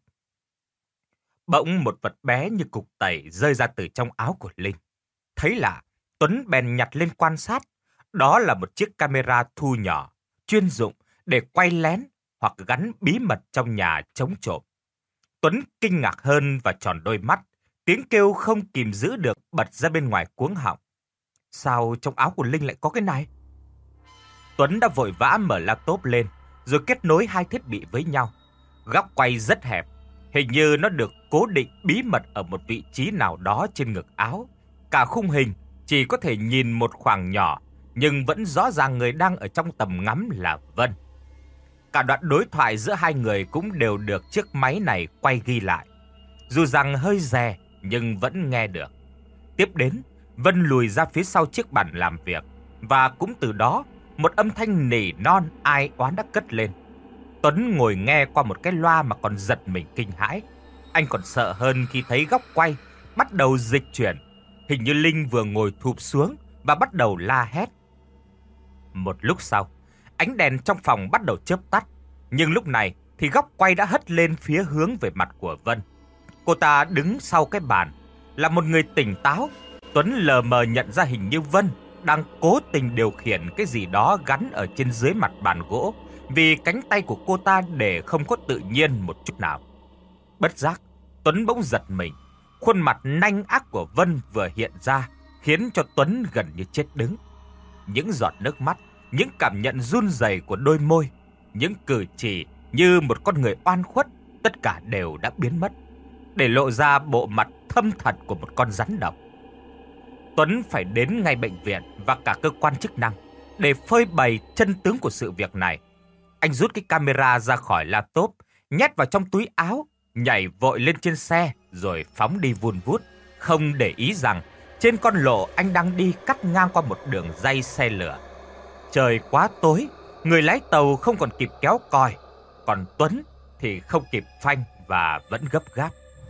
Bỗng một vật bé như cục tẩy rơi ra từ trong áo của Linh. Thấy lạ, Tuấn bèn nhặt lên quan sát. Đó là một chiếc camera thu nhỏ, chuyên dụng để quay lén hoặc gắn bí mật trong nhà chống trộm. Tuấn kinh ngạc hơn và tròn đôi mắt, tiếng kêu không kìm giữ được bật ra bên ngoài cuống họng. Sao trong áo của Linh lại có cái này? Tuấn đã vội vã mở laptop lên, rồi kết nối hai thiết bị với nhau. Góc quay rất hẹp, hình như nó được cố định bí mật ở một vị trí nào đó trên ngực áo. Cả khung hình chỉ có thể nhìn một khoảng nhỏ, nhưng vẫn rõ ràng người đang ở trong tầm ngắm là Vân. Cả đoạn đối thoại giữa hai người cũng đều được chiếc máy này quay ghi lại. Dù rằng hơi rè, nhưng vẫn nghe được. Tiếp đến, Vân lùi ra phía sau chiếc bàn làm việc, và cũng từ đó, một âm thanh nỉ non ai oán đã cất lên. Tuấn ngồi nghe qua một cái loa mà còn giật mình kinh hãi. Anh còn sợ hơn khi thấy góc quay bắt đầu dịch chuyển. Hình như Linh vừa ngồi thụp xuống và bắt đầu la hét. Một lúc sau, ánh đèn trong phòng bắt đầu chớp tắt. Nhưng lúc này thì góc quay đã hất lên phía hướng về mặt của Vân. Cô ta đứng sau cái bàn, là một người tỉnh táo. Tuấn lờ mờ nhận ra hình như Vân đang cố tình điều khiển cái gì đó gắn ở trên dưới mặt bàn gỗ, vì cánh tay của cô ta để không có tự nhiên một chút nào. Bất giác, Tuấn bỗng giật mình. Khuôn mặt nanh ác của Vân vừa hiện ra, khiến cho Tuấn gần như chết đứng. Những giọt nước mắt, những cảm nhận run rẩy của đôi môi, những cử chỉ như một con người oan khuất, tất cả đều đã biến mất, để lộ ra bộ mặt thâm thật của một con rắn độc. Tuấn phải đến ngay bệnh viện và cả cơ quan chức năng để phơi bày chân tướng của sự việc này. Anh rút cái camera ra khỏi laptop, nhét vào trong túi áo, nhảy vội lên trên xe rồi phóng đi vun vút, không để ý rằng trên con lộ anh đang đi cắt ngang qua một đường ray xe lửa. Trời quá tối, người lái tàu không còn kịp kéo còi, còn Tuấn thì không kịp phanh và vẫn gấp gáp.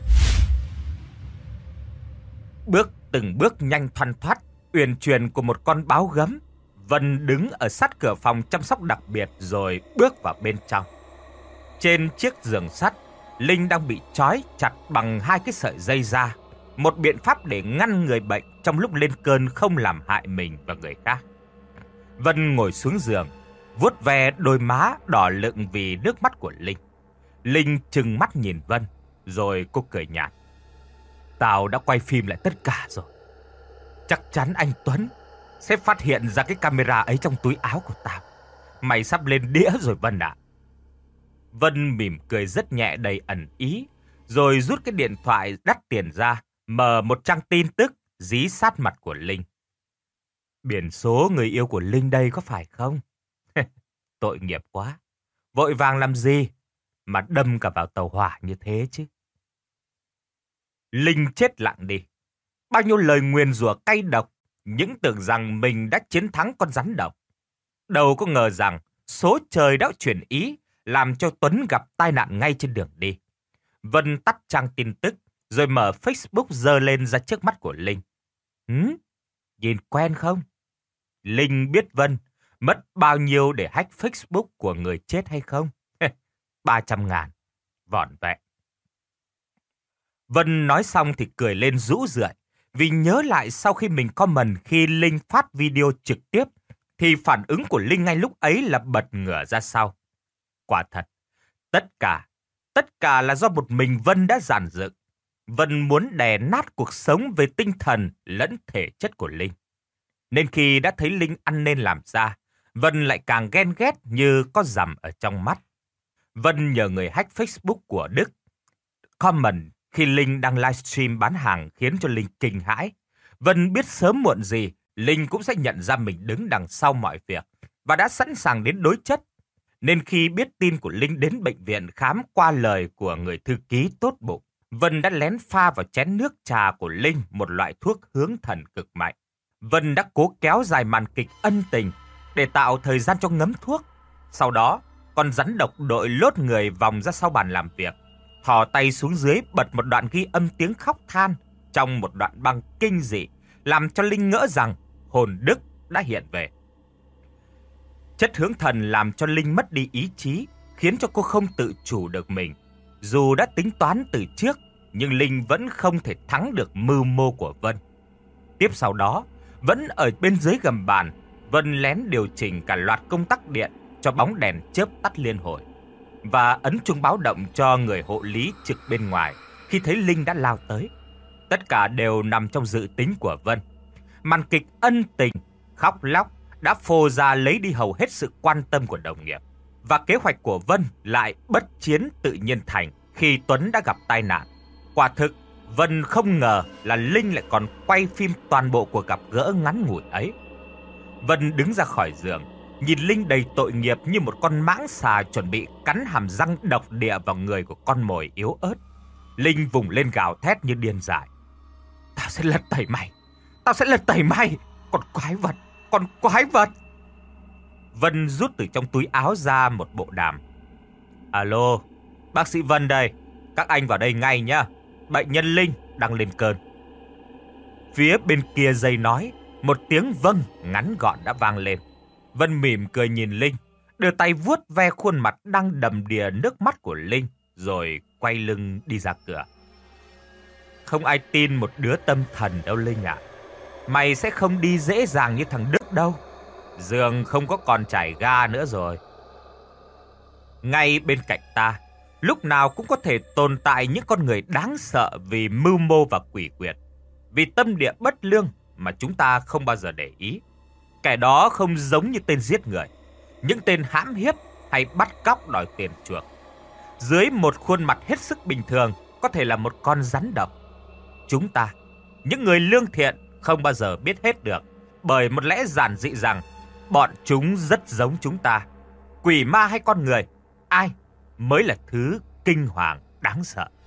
Bước từng bước nhanh thoăn thoắt, uyển chuyển của một con báo gấm, Vân đứng ở sát cửa phòng chăm sóc đặc biệt rồi bước vào bên trong. Trên chiếc giường sắt, Linh đang bị trói chặt bằng hai cái sợi dây da, một biện pháp để ngăn người bệnh trong lúc lên cơn không làm hại mình và người khác. Vân ngồi xuống giường, vuốt ve đôi má đỏ lựng vì nước mắt của Linh. Linh trừng mắt nhìn Vân, rồi cô cười nhạt. Tao đã quay phim lại tất cả rồi. Chắc chắn anh Tuấn sẽ phát hiện ra cái camera ấy trong túi áo của tao. Mày sắp lên đĩa rồi Vân ạ. Vân mỉm cười rất nhẹ đầy ẩn ý, rồi rút cái điện thoại đắt tiền ra, mở một trang tin tức dí sát mặt của Linh. Biển số người yêu của Linh đây có phải không? Tội nghiệp quá. Vội vàng làm gì mà đâm cả vào tàu hỏa như thế chứ? Linh chết lặng đi. Bao nhiêu lời nguyền rủa cay độc, những tưởng rằng mình đã chiến thắng con rắn độc. Đâu có ngờ rằng số trời đã chuyển ý, làm cho Tuấn gặp tai nạn ngay trên đường đi. Vân tắt trang tin tức, rồi mở Facebook giơ lên ra trước mắt của Linh. Hứ? Nhìn quen không? Linh biết Vân mất bao nhiêu để hack Facebook của người chết hay không? ba trăm ngàn. Vỏn vẹn. Vân nói xong thì cười lên rũ rượi, vì nhớ lại sau khi mình comment khi Linh phát video trực tiếp, thì phản ứng của Linh ngay lúc ấy là bật ngửa ra sau. Quả thật, tất cả, tất cả là do một mình Vân đã dàn dựng. Vân muốn đè nát cuộc sống về tinh thần lẫn thể chất của Linh. Nên khi đã thấy Linh ăn nên làm ra, Vân lại càng ghen ghét như có rằm ở trong mắt. Vân nhờ người hack Facebook của Đức comment Khi Linh đang livestream bán hàng khiến cho Linh kinh hãi. Vân biết sớm muộn gì, Linh cũng sẽ nhận ra mình đứng đằng sau mọi việc và đã sẵn sàng đến đối chất. Nên khi biết tin của Linh đến bệnh viện khám qua lời của người thư ký tốt bụng, Vân đã lén pha vào chén nước trà của Linh một loại thuốc hướng thần cực mạnh. Vân đã cố kéo dài màn kịch ân tình để tạo thời gian cho ngấm thuốc. Sau đó, con rắn độc đội lốt người vòng ra sau bàn làm việc, thò tay xuống dưới bật một đoạn ghi âm tiếng khóc than trong một đoạn băng kinh dị, làm cho Linh ngỡ rằng hồn Đức đã hiện về. Chất hướng thần làm cho Linh mất đi ý chí, khiến cho cô không tự chủ được mình. Dù đã tính toán từ trước, nhưng Linh vẫn không thể thắng được mưu mô của Vân. Tiếp sau đó, vẫn ở bên dưới gầm bàn, Vân lén điều chỉnh cả loạt công tắc điện cho bóng đèn chớp tắt liên hồi và ấn chuông báo động cho người hộ lý trực bên ngoài khi thấy Linh đã lao tới. Tất cả đều nằm trong dự tính của Vân. Màn kịch ân tình, khóc lóc đã phô ra lấy đi hầu hết sự quan tâm của đồng nghiệp. Và kế hoạch của Vân lại bất chiến tự nhiên thành khi Tuấn đã gặp tai nạn. Quả thực, Vân không ngờ là Linh lại còn quay phim toàn bộ cuộc gặp gỡ ngắn ngủi ấy. Vân đứng ra khỏi giường, nhìn Linh đầy tội nghiệp như một con mãng xà chuẩn bị cắn hàm răng độc địa vào người của con mồi yếu ớt. Linh vùng lên gào thét như điên dại. Tao sẽ lật tẩy mày! Tao sẽ lật tẩy mày! Con quái vật! Con quái vật! Vân rút từ trong túi áo ra một bộ đàm. Alo, bác sĩ Vân đây. Các anh vào đây ngay nhá. Bệnh nhân Linh đang lên cơn. Phía bên kia dây nói, một tiếng vâng ngắn gọn đã vang lên. Vân mỉm cười nhìn Linh, đưa tay vuốt ve khuôn mặt đang đầm đìa nước mắt của Linh, rồi quay lưng đi ra cửa. Không ai tin một đứa tâm thần đâu Linh ạ. Mày sẽ không đi dễ dàng như thằng Đức đâu. Giường không có còn chảy ga nữa rồi. Ngay bên cạnh ta, lúc nào cũng có thể tồn tại những con người đáng sợ vì mưu mô và quỷ quyệt, vì tâm địa bất lương mà chúng ta không bao giờ để ý. Kẻ đó không giống như tên giết người, những tên hãm hiếp hay bắt cóc đòi tiền chuộc. Dưới một khuôn mặt hết sức bình thường có thể là một con rắn độc. Chúng ta, những người lương thiện, không bao giờ biết hết được, bởi một lẽ giản dị rằng bọn chúng rất giống chúng ta. Quỷ ma hay con người, ai mới là thứ kinh hoàng đáng sợ.